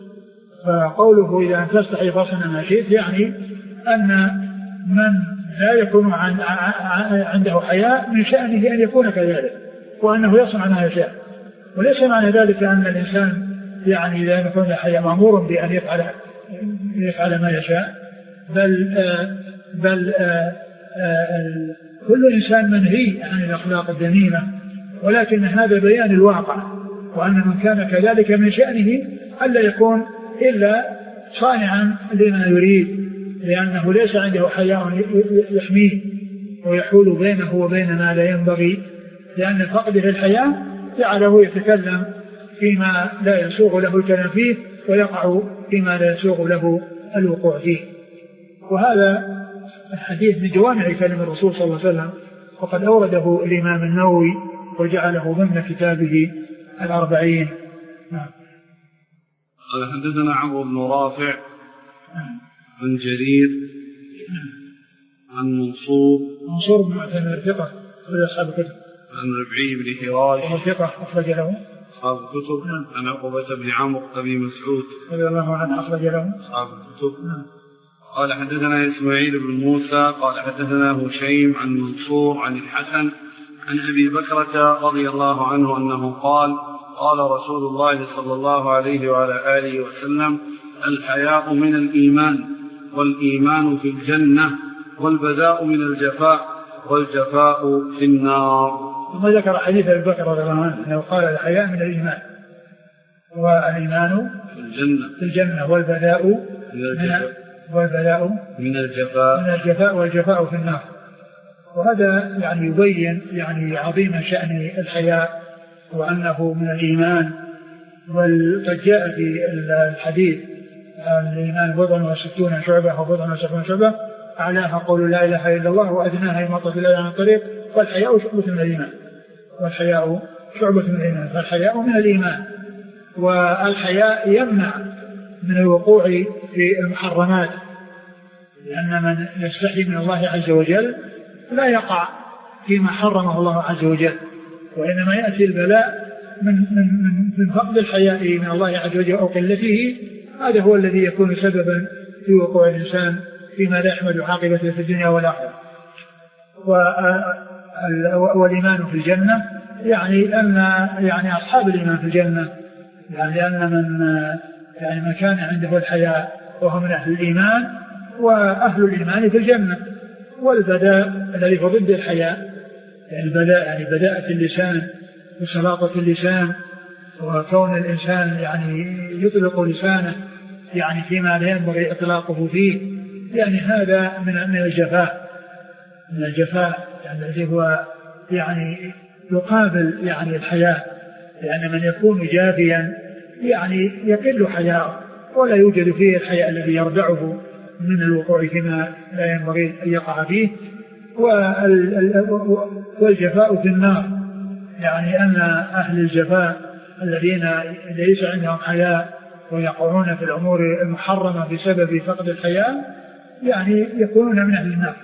فقوله إذا أن تستحي فاصنع ما شئت يعني أن من لا يكون عن عنده حياء من شأنه أن يكون كذلك، وأنه يصنع ما يشاء، وليس معنى ذلك أن الإنسان يعني إذا يكون له حياء مأمور بأن يفعل يفعل ما يشاء، بل آآ بل آآ آآ كل إنسان منهي عن الأخلاق الذميمة، ولكن هذا بيان الواقع، وأن من كان كذلك من شأنه ألا يكون إلا صانعا لما يريد، لأنه ليس عنده حياء يحميه ويحول بينه وبين ما لا ينبغي، لأن فقده الحياء جعله يتكلم فيما لا يسوغ له الكلام فيه ويقع فيما لا يسوغ له الوقوع فيه. وهذا الحديث من جوامع كلام الرسول صلى الله عليه وسلم، وقد أورده الإمام النووي وجعله ضمن كتابه الأربعين. نعم. قال حدثنا عمرو بن رافع عن جرير عن منصور منصور بن معتمر ثقة من أصحاب الكتب عن ربعي بن حراش وهو ثقة أخرج له أصحاب الكتب عن عقبة بن عمرو أبي مسعود رضي الله عنه أخرج له أصحاب الكتب. قال حدثنا إسماعيل بن موسى قال حدثنا هشيم عن منصور عن الحسن عن أبي بكرة رضي الله عنه أنه قال قال رسول الله صلى الله عليه وعلى آله وسلم الحياء من الإيمان، والإيمان في الجنة، والبذاء من الجفاء، والجفاء في النار. ثم ذكر حديث أبي بكر رضي الله عنه أنه قال الحياء من الإيمان، والإيمان في الجنة في الجنة والبذاء من الجفاء والبلاء من الجفاء من الجفاء والجفاء في النار. وهذا يعني يبين يعني عظيم شأن الحياء وأنه من الإيمان. وقد جاء في الحديث الإيمان بضع وستون شعبة وبضع وسبعون شعبة، أعلاها قول لا إله إلا الله وأدناها إماطة الأذى عن الطريق، والحياء شعبة من الإيمان. والحياء شعبة من الإيمان، فالحياء من الإيمان. والحياء يمنع من الوقوع في المحرمات، لأن من يستحي من الله عز وجل لا يقع فيما حرمه الله عز وجل، وإنما يأتي البلاء من, من, من فقد الحياء من الله عز وجل أو قلته. هذا هو الذي يكون سببا في وقوع الإنسان فيما لا يحمد عاقبته في الدنيا والآخرة. والإيمان في الجنة يعني أن يعني أصحاب الإيمان في الجنة، يعني أن من يعني من كان عنده الحياء وهو من أهل الإيمان، وأهل الإيمان في الجنة. والبداء الذي هو ضد الحياء، يعني البداء يعني بداءة اللسان وسلاطة اللسان، وكون الإنسان يعني يطلق لسانه يعني فيما لا ينبغي إطلاقه فيه، يعني هذا من من الجفاء من الجفاء يعني الذي هو يعني يقابل يعني الحياء، لأن من يكون جافيا يعني يقل حياءه ولا يوجد فيه الحياء الذي يردعه من الوقوع فيما لا ينبغي أن يقع فيه. والجفاء في النار، يعني أن أهل الجفاء الذين ليس عندهم حياء ويقعون في الأمور المحرمة بسبب فقد الحياء يعني يكونون من أهل النار.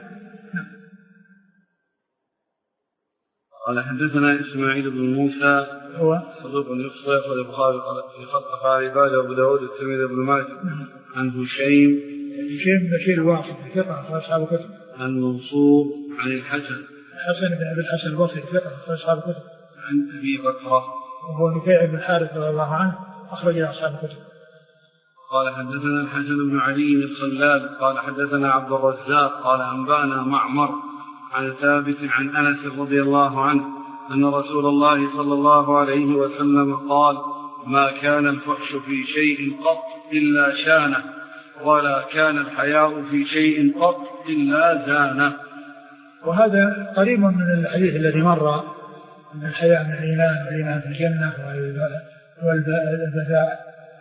قال حدثنا إسماعيل بن موسى هو صدوق يخطئ أخرج البخاري في خط أفعال عباده وأبو داود والترمذي بن ماجه. عن هشيم هشيم بشير الواصف ثقة أصحاب الكتب. عن منصور عن الحسن الحسن بن أبي الحسن البصري ثقة أصحاب الكتب. عن أبي بكر وهو نفيع بن الحارث رضي الله عنه أخرج أصحاب الكتب. قال حدثنا الحسن بن علي الصلاب قال حدثنا عبد الرزاق قال أنبانا معمر عن ثابت عن أنس رضي الله عنه أن رسول الله صلى الله عليه وسلم قال: ما كان الفحش في شيء قط إلا شانه، ولا كان الحياء في شيء قط إلا زانه. وهذا قريب من الحديث الذي مر من الحياء من الإيمان والإيمان في الجنة والبذاء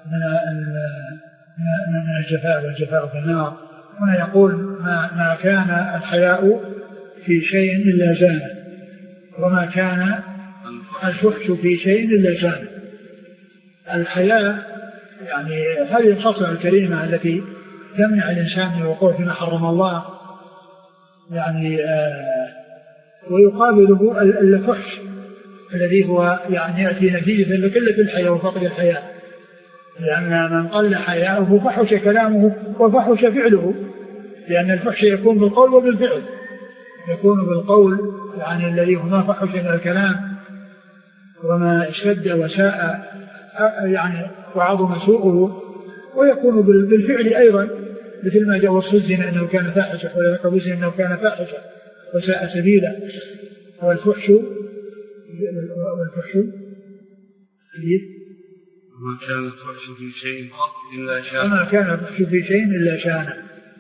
من الجفاء والجفاء في النار. هنا يقول ما, ما كان الحياء في شيء إلا زانه، وما كان الفحش في شيء إلا زانه. الحياء يعني هذه الخصلة الكريمة التي تمنع الإنسان من الوقوع فيما حرم الله، يعني آه ويقابله الفحش الذي هو يعني يأتي نتيجة لقلة الحياء وفقد الحياء، لأن من قل حياءه فحش كلامه وفحش فعله، لأن الفحش يكون بالقول وبالفعل. يكون بالقول يعني الذي هو فحش من الكلام وما اشتد وساء يعني وعظم سوءه، ويكون بالفعل أيضا مثل ما جاء وصف الزنا أنه كان فاحشا، ولا يقول الزنا أنه كان فاحشا وساء سبيلا. والفحش والفحش ما كان الفحش في شيء قط إلا شانه، وما كان الفحش في شيء إلا شانه.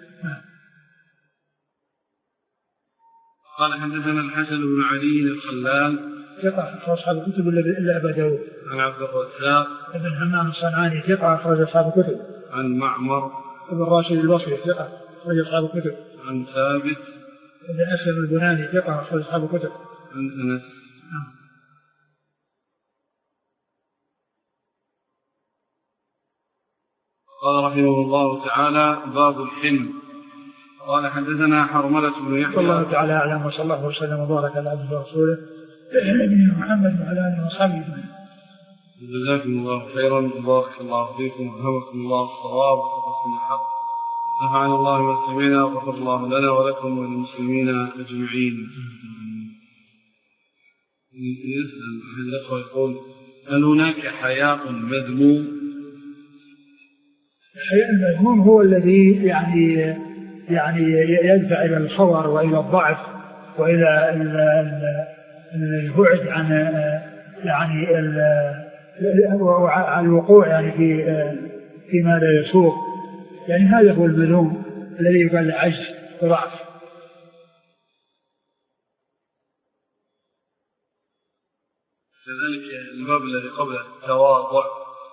قال حدثنا الحسن بن علي الخلال ثقة أصحاب الكتب إلا أبا داود. عن عبد الرزاق ابن همام الصنعاني ثقة أخرج أصحاب الكتب. عن معمر ابن راشد البصري ثقة أخرج أصحاب الكتب. عن ثابت ابن أسلم البناني ثقة أخرج أصحاب الكتب. عن أنس. قال رحمه الله تعالى: باب الحلم. قال حدثنا حرملة بن يحيى. الله تعالى أعلم، وصلى الله وسلم وبارك على عبده ورسوله نبينا محمد وعلى آله وصحبه أجمعين. جزاكم الله خيرا، بارك الله فيكم، وفقكم الله الصواب وفقكم الحق، نفعنا الله وسمعنا، وغفر الله لنا ولكم وللمسلمين أجمعين. يسأل أحد الأخوة يقول: هل هناك حياء مذموم؟ الحياء المذموم هو الذي يعني يعني يدفع إلى الخور وإلى الضعف وإلى البعد عن يعني عن الوقوع يعني في فيما لا يسوق، يعني هذا هو المذموم الذي يقال عجز وضعف. كذلك الباب الذي قبل التواضع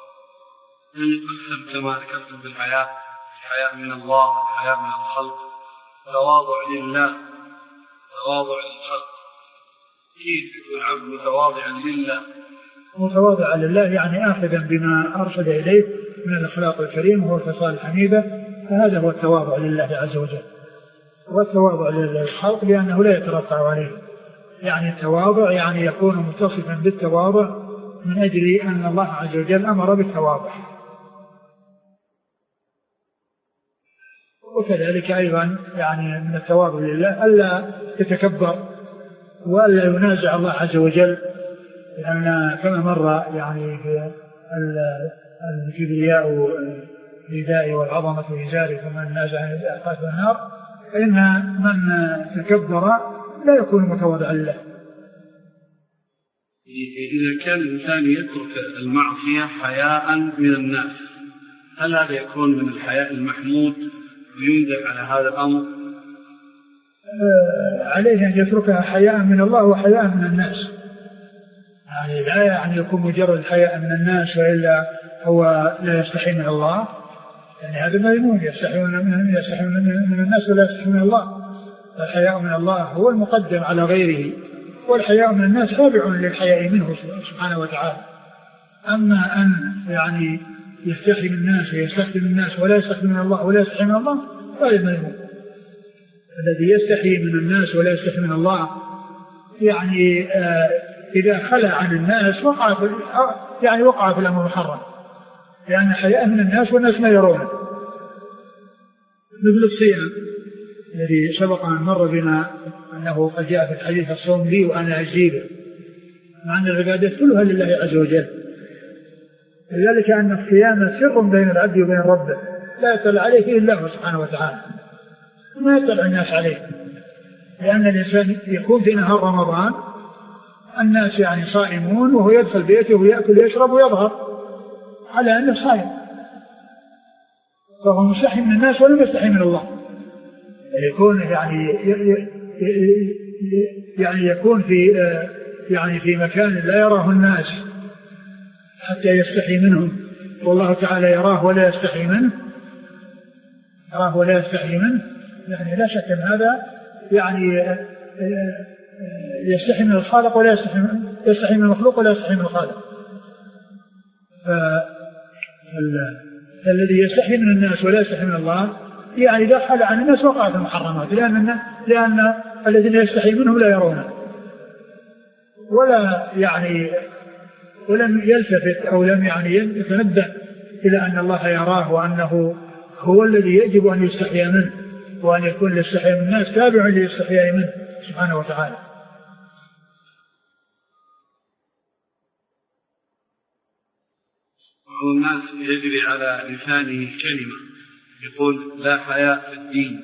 يقسم كما ذكرتم بالحياء، الحياء من الله، الحياء من الخلق، تواضع لله، تواضع للخلق. كيف يكون عبد متواضعا لله؟ متواضعا لله يعني آخذا بما أرشد إليه من الأخلاق الكريمة وهو الخصال الحميدة، فهذا هو التواضع لله عز وجل. والتواضع للخلق لأنه لا يترفع عليه، يعني التواضع يعني يكون متصفا بالتواضع من أجل أن الله عز وجل أمر بالتواضع. وكذلك أيضا يعني من التواضع لله ألا يتكبر وألا ينازع الله عز وجل، لأن كما مر يعني في الكبرياء والرداء والعظمة إزاري فمن نازع قاتل النار، فإن من تكبر لا يكون متواضعا لله. إذا كان الإنسان يترك المعصية حياء من الناس، هل هذا يكون من الحياء المحمود ويندب على هذا الأمر؟ آه عليه أن يتركها حياء من الله وحياء من الناس، يعني لا يعني يكون مجرد حياء من الناس وإلا هو لا يستحي من الله، يعني هذا مجنون يستحي من, يستحي من الناس ولا يستحي من الله. الحياء من الله هو المقدم على غيره، والحياء من الناس تابع للحياء منه سبحانه وتعالى. أما أن يعني يستحي من الناس ويستحي من الناس ولا يستحي من الله ولا يستحي من الله فهذا مجنون. الذي يستحي من الناس ولا يستحي من الله يعني آه إذا خلى عن الناس وقع في يعني وقع في الأمر المحرم، لأن حياء من الناس والناس ما يرونه. مثل الصيام الذي سبق أن مر بنا أنه قد جاء في الحديث الصوم لي وأنا أجزيه، مع أن العبادات كلها لله عز وجل. لذلك أن الصيام سر بين العبد وبين ربه لا يطلع عليه فيه الله سبحانه وتعالى، ما يطلع الناس عليه، لأن الإنسان يكون في نهار رمضان الناس يعني صائمون وهو يدخل بيته ويأكل ويشرب ويظهر على أنه صائم، فهو مستحي من الناس ولم يستحي من الله. يكون يعني يعني يكون في يعني في مكان لا يراه الناس حتى يستحي منهم، والله تعالى يراه ولا يستحي منه، يراه ولا يستحي منه، يعني لا شك أن هذا يعني يستحي من الخالق ولا يستحي من يستحي من المخلوق ولا يستحي من الخالق. فالذي يستحي من الناس ولا يستحي من الله يعني دخل عن الناس وقع في المحرمات، لأن لأن الذين يستحي منهم لا يرونه ولا يعني ولم يلتفت أو لم يعني يتنبه إلى أن الله يراه وأنه هو الذي يجب أن يستحي منه، وأن يكون الاستحياء من الناس تابع للاستحياء منه سبحانه وتعالى. بعض الناس يجري على لسانه كلمة يقول لا حياء في الدين.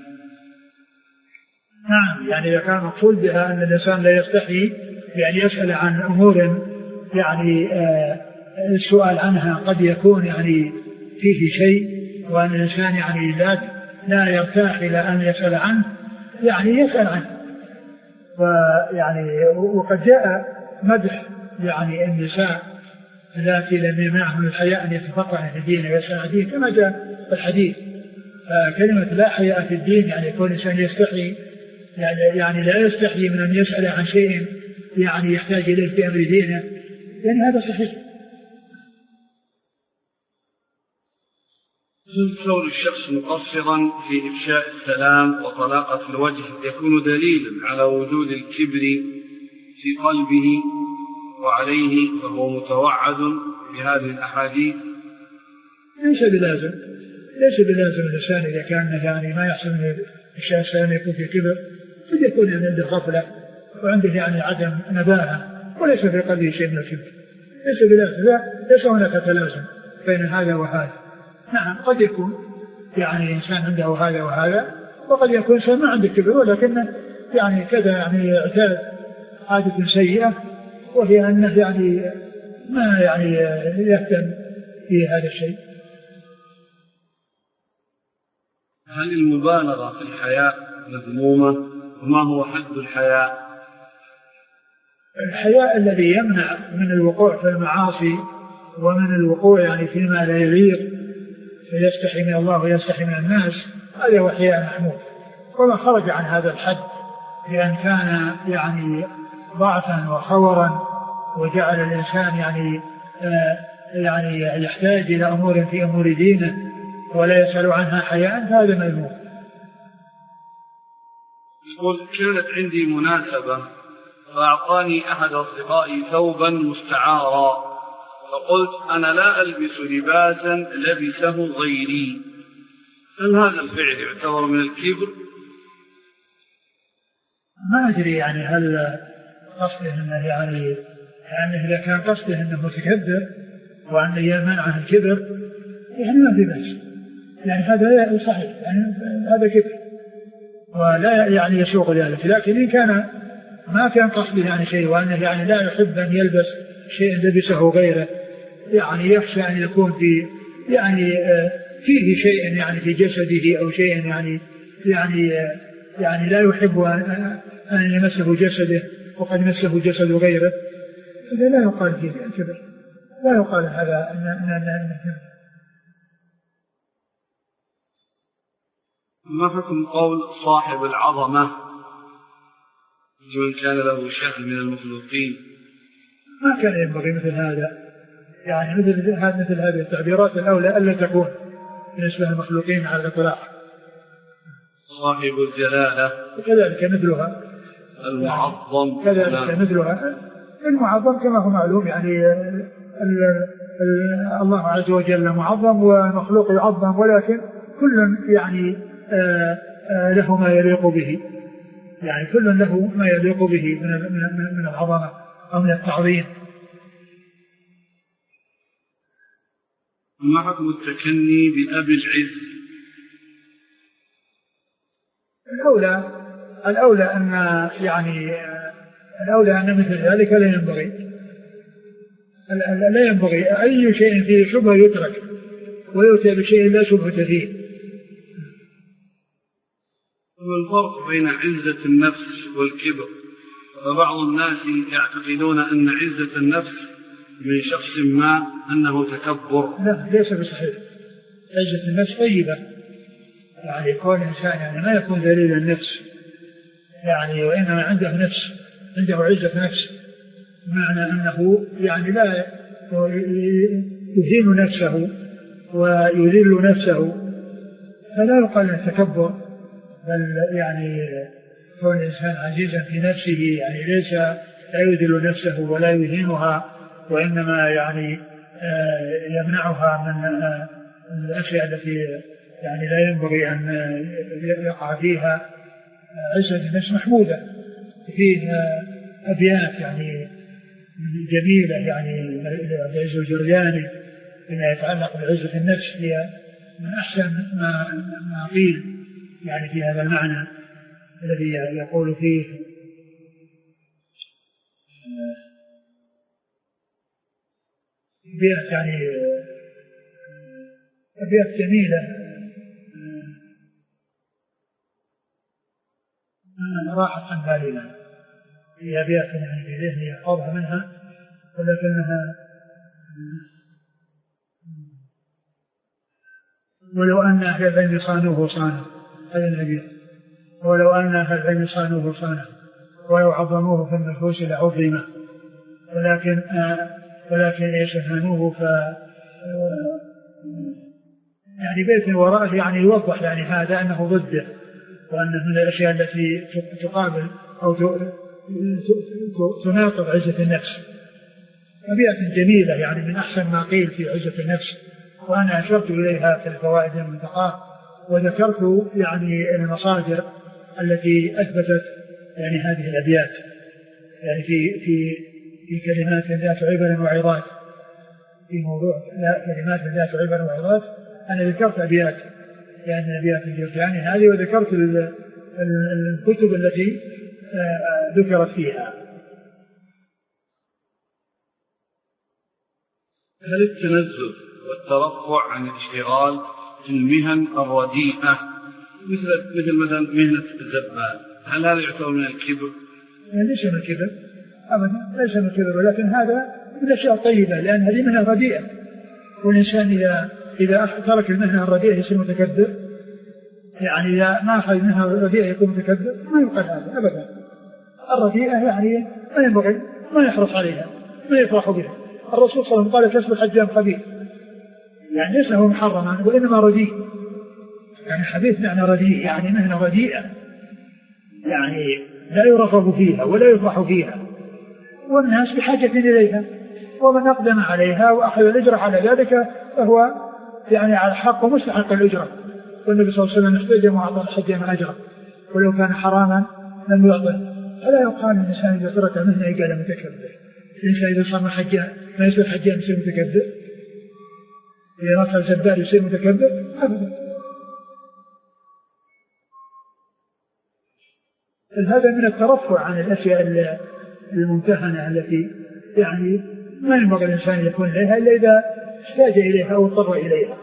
نعم، يعني إذا كان مقصود بها أن الإنسان لا يستحي يعني يسأل عن أمور يعني آه السؤال عنها قد يكون يعني فيه شيء، وأن الإنسان يعني لا لا يرتاح إلى أن يسأل عنه، يعني يسأل عنه. ويعني وقد جاء مدح يعني النساء التي لم يمنعهم الحياء أن يتفقهن في الدين ويسأل عن الدين كما جاء في الحديث. كلمة لا حياء في الدين يعني يكون الإنسان يستحي يعني, يعني لا يستحي من أن يسأل عن شيء يعني يحتاج إليه في أمر دينه، يعني هذا صحيح. كون الشخص مقصرا في إفشاء السلام وطلاقة الوجه يكون دليلا على وجود الكبر في قلبه وعليه فهو متوعد بهذه الأحاديث. ليس بلازم ليس بلازم الإنسان إذا كان يعني ما يحصل من إفشاء السلام يكون في كبر، قد يكون يعني عنده غفلة وعنده يعني عدم نباهة وليس في قلبه شيء من الكبر، ليس بلازم، لا ليس هناك تلازم بين هذا وهذا. نعم قد يكون يعني إنسان عنده هذا وهذا، وقد يكون إنسان ما عنده كبر ولكن يعني كذا يعني اعتاد عادة سيئة، وهي أنه يعني ما يعني يهتم في هذا الشيء. هل المبالغة في الحياء مذمومة؟ وما هو حد الحياء؟ الحياء الذي يمنع من الوقوع في المعاصي ومن الوقوع يعني فيما لا يليق، فيستحي من الله ويستحي من الناس، هذا هو حياء محمود. وما خرج عن هذا الحد بأن كان يعني ضعفا وخورا وجعل الإنسان يعني آه يعني يحتاج إلى أمور في أمور دينه ولا يسأل عنها حياء، فهذا مذموم. يقول كانت عندي مناسبة فأعطاني أحد أصدقائي ثوبا مستعارا، فقلت أنا لا ألبس لباسا لبسه غيري، هل هذا الفعل يعتبر من الكبر؟ ما أدري يعني هل قصده أنه يعني يعني إذا كان قصده أنه متكبر وأنه يمنع عن الكبر يعني ما في بأس، يعني هذا صحيح، يعني هذا كبر ولا يعني يسوق ذلك. لكن إن كان ما كان قصده يعني شيء وأنه يعني لا يحب أن يلبس شيء لبسه غيره، يعني يخشى أن يكون في يعني فيه شيء يعني في جسده أو شيء يعني يعني يعني لا يحب أن يمسه جسده وقد مسه جسد غيره، هذا لا يقال فيه كبر، لا يقال هذا أن كبر. ما حكم قول صاحب العظمة من كان له شأن من المخلوقين؟ ما كان ينبغي مثل هذا، يعني مثل هذه مثل هذه التعبيرات الأولى ألا تكون بالنسبة للمخلوقين على الإطلاق. صاحب الجلالة كذلك مثلها المعظم، كذلك مثلها المعظم كما هو معلوم، يعني ال ال ال الله عز وجل معظم ومخلوق يعظم، ولكن كل يعني آآ آآ له ما يليق به، يعني كل له ما يليق به من من العظمة أو من التعظيم. ما حكم التكني بأبي العز؟ الأولى الأولى أن يعني الأولى أن مثل ذلك لا ينبغي لا ينبغي أي شيء فيه شبهة يترك ويؤتى بشيء لا شبهة فيه. والفرق بين عزة النفس والكبر، فبعض الناس يعتقدون أن عزة النفس من شخص ما أنه تكبر. لا، ليس بصحيح. عزة النفس طيبة، يعني يكون الإنسان يعني ما يكون ذليل النفس، يعني وإنما عنده نفس، عنده عزة نفس، بمعنى أنه يعني لا يهين نفسه ويذل نفسه، فلا يقال التكبر، بل يعني كون الإنسان عزيزا في نفسه يعني ليس لا يذل نفسه ولا يهينها، وإنما يعني يمنعها من الأشياء التي يعني لا ينبغي أن يقع فيها. عزة النفس محمودة، فيه أبيات يعني جميلة يعني لعز الجرجاني فيما يتعلق بعزة النفس، هي من أحسن ما, ما قيل يعني في هذا المعنى الذي يقول فيه أبيات يعني أبيات جميلة راحت عن بالنا، هي أبيات يعني في ذهني يحفظها منها، ولكنها ولو أن أهل العلم صانوه صانه، هذا النبي، ولو أن أهل العلم صانوه صانه ولو عظموه في النفوس لعظمه، ولكن آه ولكن يشهنوه ف يعني بيت وراءه يعني يوضح يعني هذا أنه ضده، وأن من الأشياء التي تقابل أو تناقض عزة النفس. أبيات جميلة يعني من أحسن ما قيل في عزة النفس، وأنا أشرت إليها في الفوائد المنتقاة، وذكرت يعني المصادر التي أثبتت يعني هذه الأبيات يعني في في في كلمات ذات عبر وعظات، في موضوع كلمات ذات عبر وعظات أنا ذكرت أبيات يعني أبيات الجرجاني هذه، وذكرت الكتب التي ذكرت فيها. هل التنزل والترفع عن الاشتغال في المهن الرديئة مثل مثل مثلا مهنة الزبال، هل هذا يعتبر من الكبر؟ ليس من الكبر، أبدا ليس من الكبر، ولكن هذا من الأشياء الطيبة، لأن هذه منها رديئة، والإنسان إذا إذا ترك المهنة الرديئة يصير متكبر، يعني إذا ما أخذ منها رديئة يكون متكبر، ما يقال هذا أبدا. الرديئة يعني ما ينبغي ما يحرص عليها ما يفرح بها. الرسول صلى الله عليه وسلم قال كسب الحجام خبيث، يعني ليس هو محرما وإنما رديء، يعني حديث معنى رديء يعني مهنة رديئة، يعني لا يرغب فيها ولا يفرح فيها، والناس بحاجة إليها، ومن أقدم عليها وأخذ الأجر على ذلك فهو يعني على حق ومستحق الأجرة. والنبي صلى الله عليه وسلم احتجم وأعطى الحجام أجره، ولو كان حراما لم يعطه. فلا يقال الإنسان إذا ترك المهنة قال متكبر. الإنسان إذا صار حجام ما يصير حجام يصير متكبر، إذا رفع الجبار يصير متكبر أبدا. هذا من الترفع عن الأشياء الممتهنة التي يعني ما ينبغي الإنسان يكون إليها إلا إذا احتاج إليها أو اضطر إليها.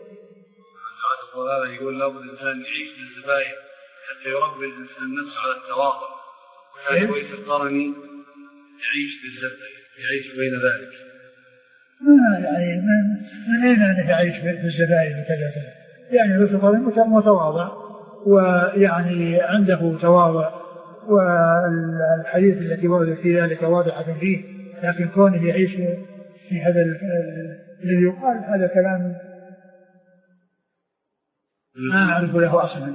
هذا يقول لابد الإنسان يعيش بالزباين حتى يربي الإنسان نفسه على التواضع، وهذا كويس القرني يعيش بالزباين يعيش بين ذلك. ما يعني من, من أين أنه يعيش بالزباين وكذا كذا؟ يعني الرسول متواضع ويعني عنده تواضع، والحديث التي ورد في ذلك واضحة فيه، لكن كونه يعيش في هذا الذي يقال هذا كلام ما أعرف له أصلا.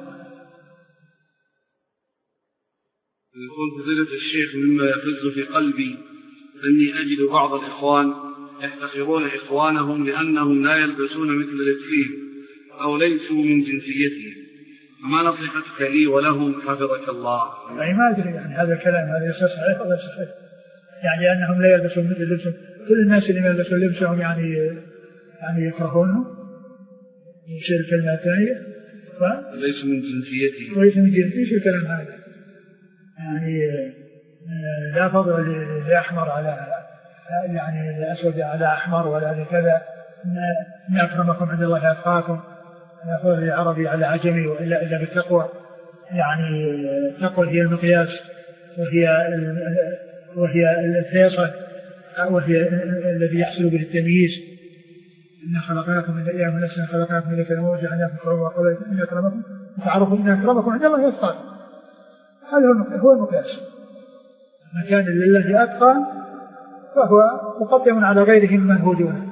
يقول فضيلة الشيخ مما يفز في قلبي أني أجد بعض الإخوان يحتقرون إخوانهم لأنهم لا يلبسون مثل لبسهم أو ليسوا من جنسيتهم، ما نصيحتك لي ولهم حفظك الله؟ يعني ما أدري يعني هذا الكلام هذا صحيح ولا صحيح؟ يعني أنهم لا يلبسون مثل لبسهم، كل الناس اللي يلبسون لبسهم يعني يعني يكرهونه يصير الكلمة الثانية ليس من جنسيته وليس من جنسيته. الكلام هذا يعني لا فضل للأحمر على يعني الأسود على أحمر ولا كذا، إن أكرمكم عند الله أتقاكم، لا فضل للعربي على عجمي وإلا إلا بالتقوى. يعني التقوى هي المقياس وهي وهي الفيصل وهي الذي يحصل به التمييز. إن خلقناكم من أيام نفسنا خلقناكم من ذكر وأنثى وجعلناكم شعوبا وقبائل إن أكرمكم تعرفوا إن أكرمكم عند الله أتقاكم. هذا هو المقياس. من كان لله أتقى فهو مقدم على غيره ممن هو دونه.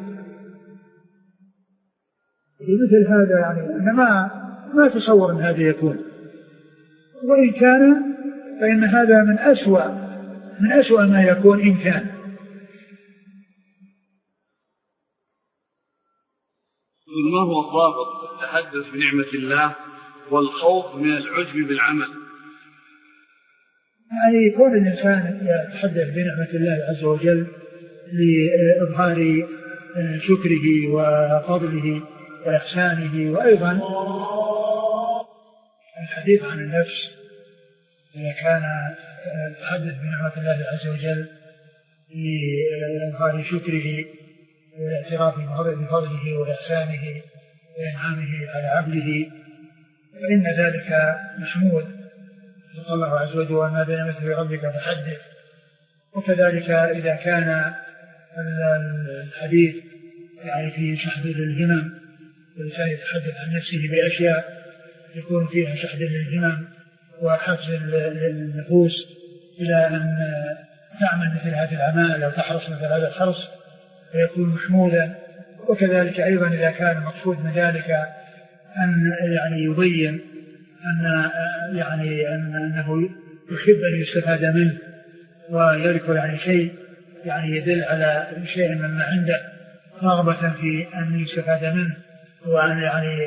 مثل هذا يعني أنا ما ما تصور أن هذا يكون، وإن كان فإن هذا من أسوأ من أسوأ ما يكون إن كان. ما هو الضابط التحدث بنعمة الله والخوف من العجب بالعمل؟ يعني يكون الإنسان يتحدث بنعمة الله عز وجل لإظهار شكره وفضله وإحسانه، وأيضا الحديث عن النفس إذا كان يتحدث بنعمة الله عز وجل لإظهار شكره والاعتراف بفضله وإحسانه وإنعامه على عبده فإن ذلك محمود. قال الله عز وجل وما بنعمة ربك فحدث. وكذلك إذا كان الحديث يعني في شحذ للهمم، والإنسان يتحدث عن نفسه بأشياء يكون فيها شحذ للهمم وحفز للنفوس إلى أن تعمل مثل هذه الأعمال أو تحرص مثل هذا الحرص فيكون محمودا. وكذلك أيضا إذا كان المقصود من ذلك أن يعني يبين أن يعني أن أنه يحب أن يستفاد منه ويذكر يعني شيء يعني يدل على شيء مما عنده رغبة في أن يستفاد منه وأن يعني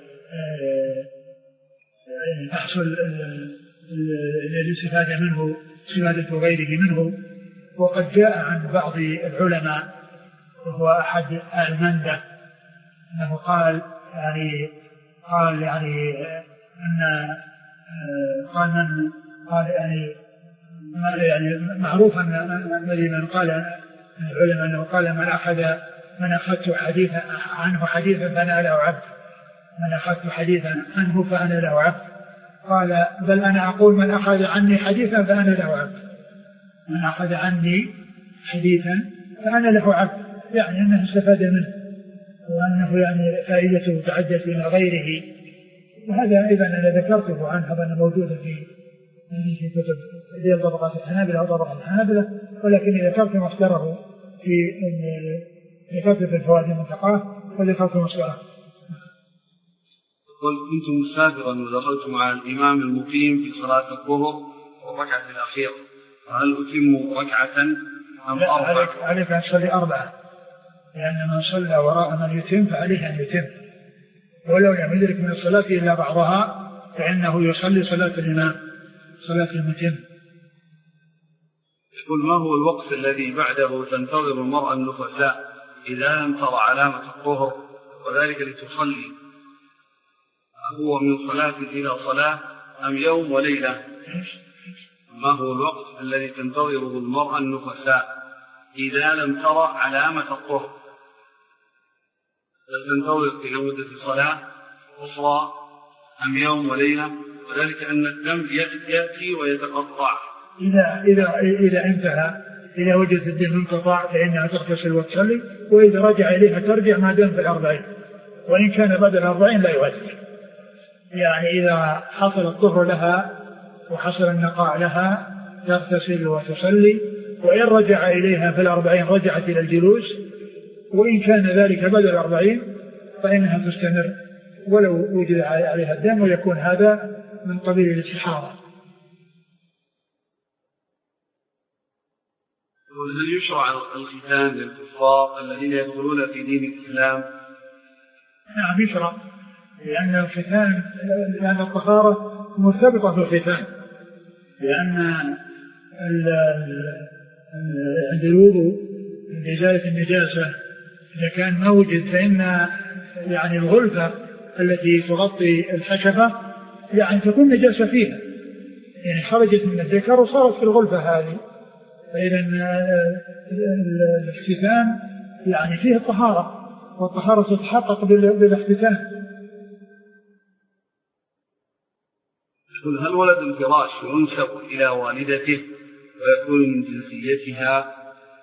تحصل الاستفادة منه استفادة غيره منه. وقد جاء عن بعض العلماء وهو أحد المندة أنه قال يعني قال يعني أن قال من قال يعني يعني معروف أن من قال العلماء أنه قال من أخذ من أخذت حديثا عنه حديثا فأنا له عبد، من أخذت حديثا عنه فأنا له عبد. قال بل أنا أقول من أخذ عني حديثا فأنا له عبد. من أخذ عني حديثا فأنا له عبد، يعني أنه استفاد منه وأنه يعني فائدته تعدت إلى غيره. وهذا أيضا أنا ذكرته عنه، هذا موجود في في كتب ديال طبقات الحنابلة أو طبقات الحنابلة، ولكن ذكرت مصدره في ذكرت في الفوائد المنتقاه وذكرت مصدره. قل كنت مسافرا ودخلت مع الإمام المقيم في صلاة الظهر والركعة الأخيرة، فهل أتم ركعة أم أربعة؟ عليك أن تصلي أربعة، لأن من صلى وراء من يتم فعليه أن يتم، ولو لم يدرك من الصلاة إلا بعضها فإنه يصلي صلاة الإمام صلاة المتم. يقول ما هو الوقت الذي بعده تنتظر المرأة النفساء إذا لم ترى علامة الطهر وذلك لتصلي؟ هو من صلاة إلى صلاة أم يوم وليلة؟ ما هو الوقت الذي تنتظره المرأة النفساء إذا لم ترى علامة الطهر؟ تنتظر إلى مدة صلاة أخرى أم يوم وليلة؟ وذلك أن الدم يأتي ويتقطع. إذا إذا إذا انتهى إذا وجدت الدم انقطاع فإنها تغتسل وتصلي، وإذا رجع إليها ترجع ما دام في الأربعين، وإن كان بعد الأربعين لا يؤثر. يعني إذا حصل الطهر لها وحصل النقاء لها تغتسل وتصلي، وإن رجع إليها في الأربعين رجعت إلى الجلوس، وإن كان ذلك بعد الأربعين فإنها تستمر ولو وجد عليها الدم، ويكون هذا من قبيل الاستحاضة. هل يشرع الختان للكفار الذين يدخلون في دين الإسلام؟ نعم يشرع، لأن الختان لأن الطهارة مرتبطة بالختان، لأن عند الوضوء عند إزالة النجاسة إذا كان ما وجد فإن يعني الغلفة التي تغطي الحشفة يعني تكون نجاسة فيها، يعني خرجت من الذكر وصارت في الغلفة هذه، فإذا الاختتان يعني فيه الطهارة، والطهارة تتحقق بالاختتان. هل ولد الفراش ينسب إلى والدته ويكون من جنسيتها؟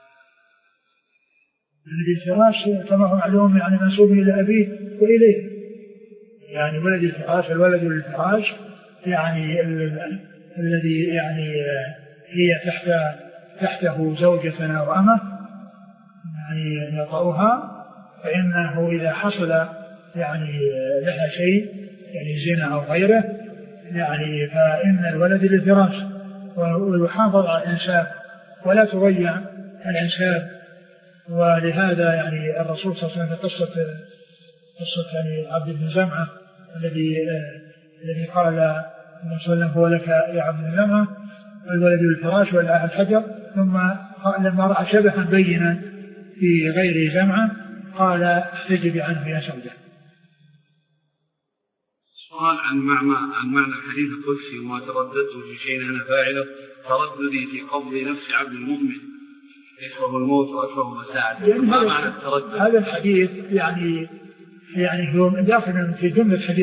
الفراش كما هو معلوم يعني منسوب إلى أبيه وإليه، يعني ولد الفراش الولد للفراش يعني الذي يعني هي تحت تحته زوجة أو أمة يعني يطأها، فإنه إذا حصل يعني لها شيء يعني زنا أو غيره يعني فإن الولد للفراش، ويحافظ على الإنساب ولا تضيع الإنساب. ولهذا يعني الرسول صلى الله عليه وسلم في قصة قصة يعني عبد بن زمعة الذي الذي قال النبي صلى الله عليه وسلم هو لك يا عبد بن زمعة الولد للفراش والآه الحجر، ثم لما رأى شبحا بينا في غير زمعة قال احتجبي عنه يا سودة. سؤال عن معنى عن معنى الحديث القدسي وما ترددت في شيء أنا فاعله، ترددي في قبض نفس عبد المؤمن يكره الموت وأكره مساعد. يعني ما معنى التردد؟ هذا الحديث يعني يعني هو داخل في جملة حديث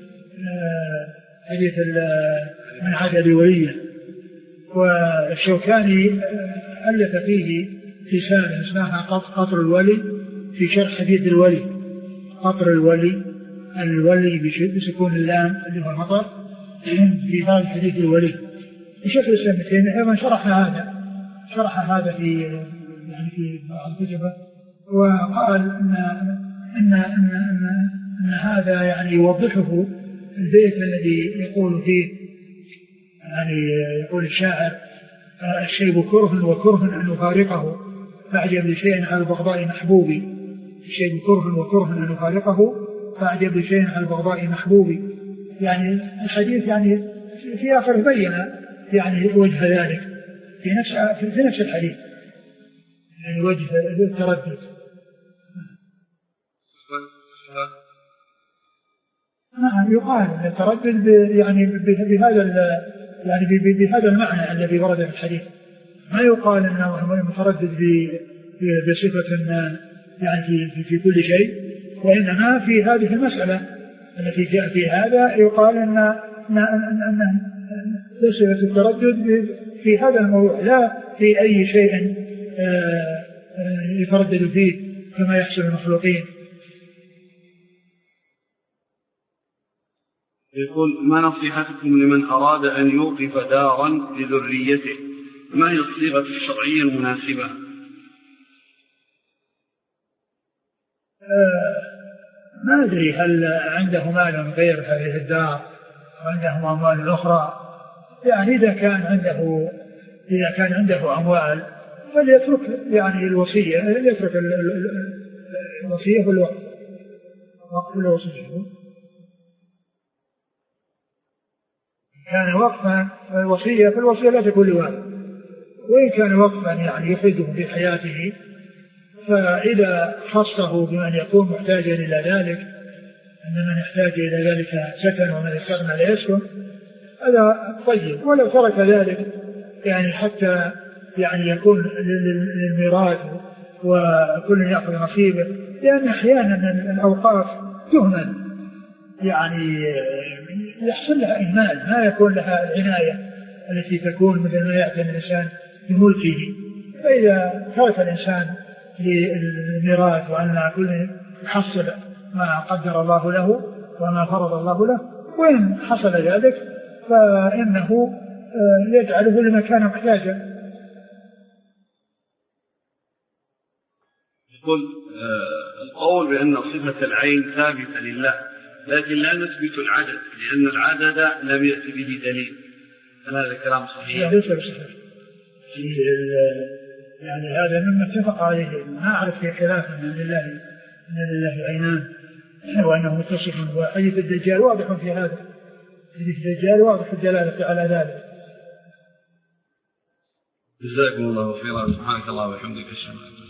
حديث من عاد لوليه، والشوكاني ألف فيه رسالة اسمها قطر الولي في شرح حديث الولي. قطر الولي الولي بسكون اللام اللي هو المطر في هذا حديث الولي. الشيخ الإسلام ابن تيمية أيضا شرح هذا شرح هذا في يعني في بعض كتبه، وقال إن إن إن إن, إن هذا يعني يوضحه البيت الذي يقول فيه يعني يقول الشاعر الشيب كره وكره أن يفارقه فأعجب لشيء على البغضاء محبوبي. الشيب كره وكره أن يفارقه فأعجب لشيء على البغضاء محبوبي. يعني الحديث يعني في آخر بين يعني وجه ذلك في نفس في نفس الحديث يعني وجه التردد. نعم يقال التردد يعني بهذا يعني بهذا المعنى الذي ورد في الحديث، ما يقال انه متردد بصفة يعني في في كل شيء، وانما في هذه المسألة التي جاء في هذا يقال ان ان ان صفة التردد في هذا الموضوع لا في أي شيء يتردد فيه كما يحصل المخلوقين. يقول: ما نصيحتكم لمن أراد أن يوقف دارا لذريته؟ ما هي الصيغة الشرعية المناسبة؟ آه ما أدري هل عنده مال غير هذه الدار وعنده أموال أخرى. يعني إذا كان عنده إذا كان عنده أموال فليترك يعني الوصية، يترك الوصية والوقف وقف الوصية. كان وقفا الوصية فالوصية لا تكون لوارث، وإن كان وقفا يعني يفيده في حياته فإذا خصه بمن يكون محتاجا إلى ذلك، أن من يحتاج إلى ذلك سكن ومن يستغنى لا يسكن، هذا طيب. ولو ترك ذلك يعني حتى يعني يكون للميراث وكل يأخذ نصيبه، لأن أحيانا الأوقاف تهمل، يعني يحصل لها إهمال، ما يكون لها العناية التي تكون مثل ما يعتني الإنسان بملكه. فإذا ترك الإنسان للميراث وأن كل يحصل ما قدر الله له وما فرض الله له، وإن حصل ذلك فإنه يجعله لما كان محتاجا. يقول: القول بأن صفة العين ثابتة لله لكن لا نثبت العدد لأن العدد لم يأتي به دليل، هل هذا كلام صحيح؟ ليس بصحيح. يعني هذا مما اتفق عليه، ما أعرف في خلاف أن لله أن لله عينان وأنه متصف، وحديث الدجال واضح في هذا، حديث الدجال واضح الدلالة على ذلك. جزاكم الله خيرا. سبحانك الله وبحمدك.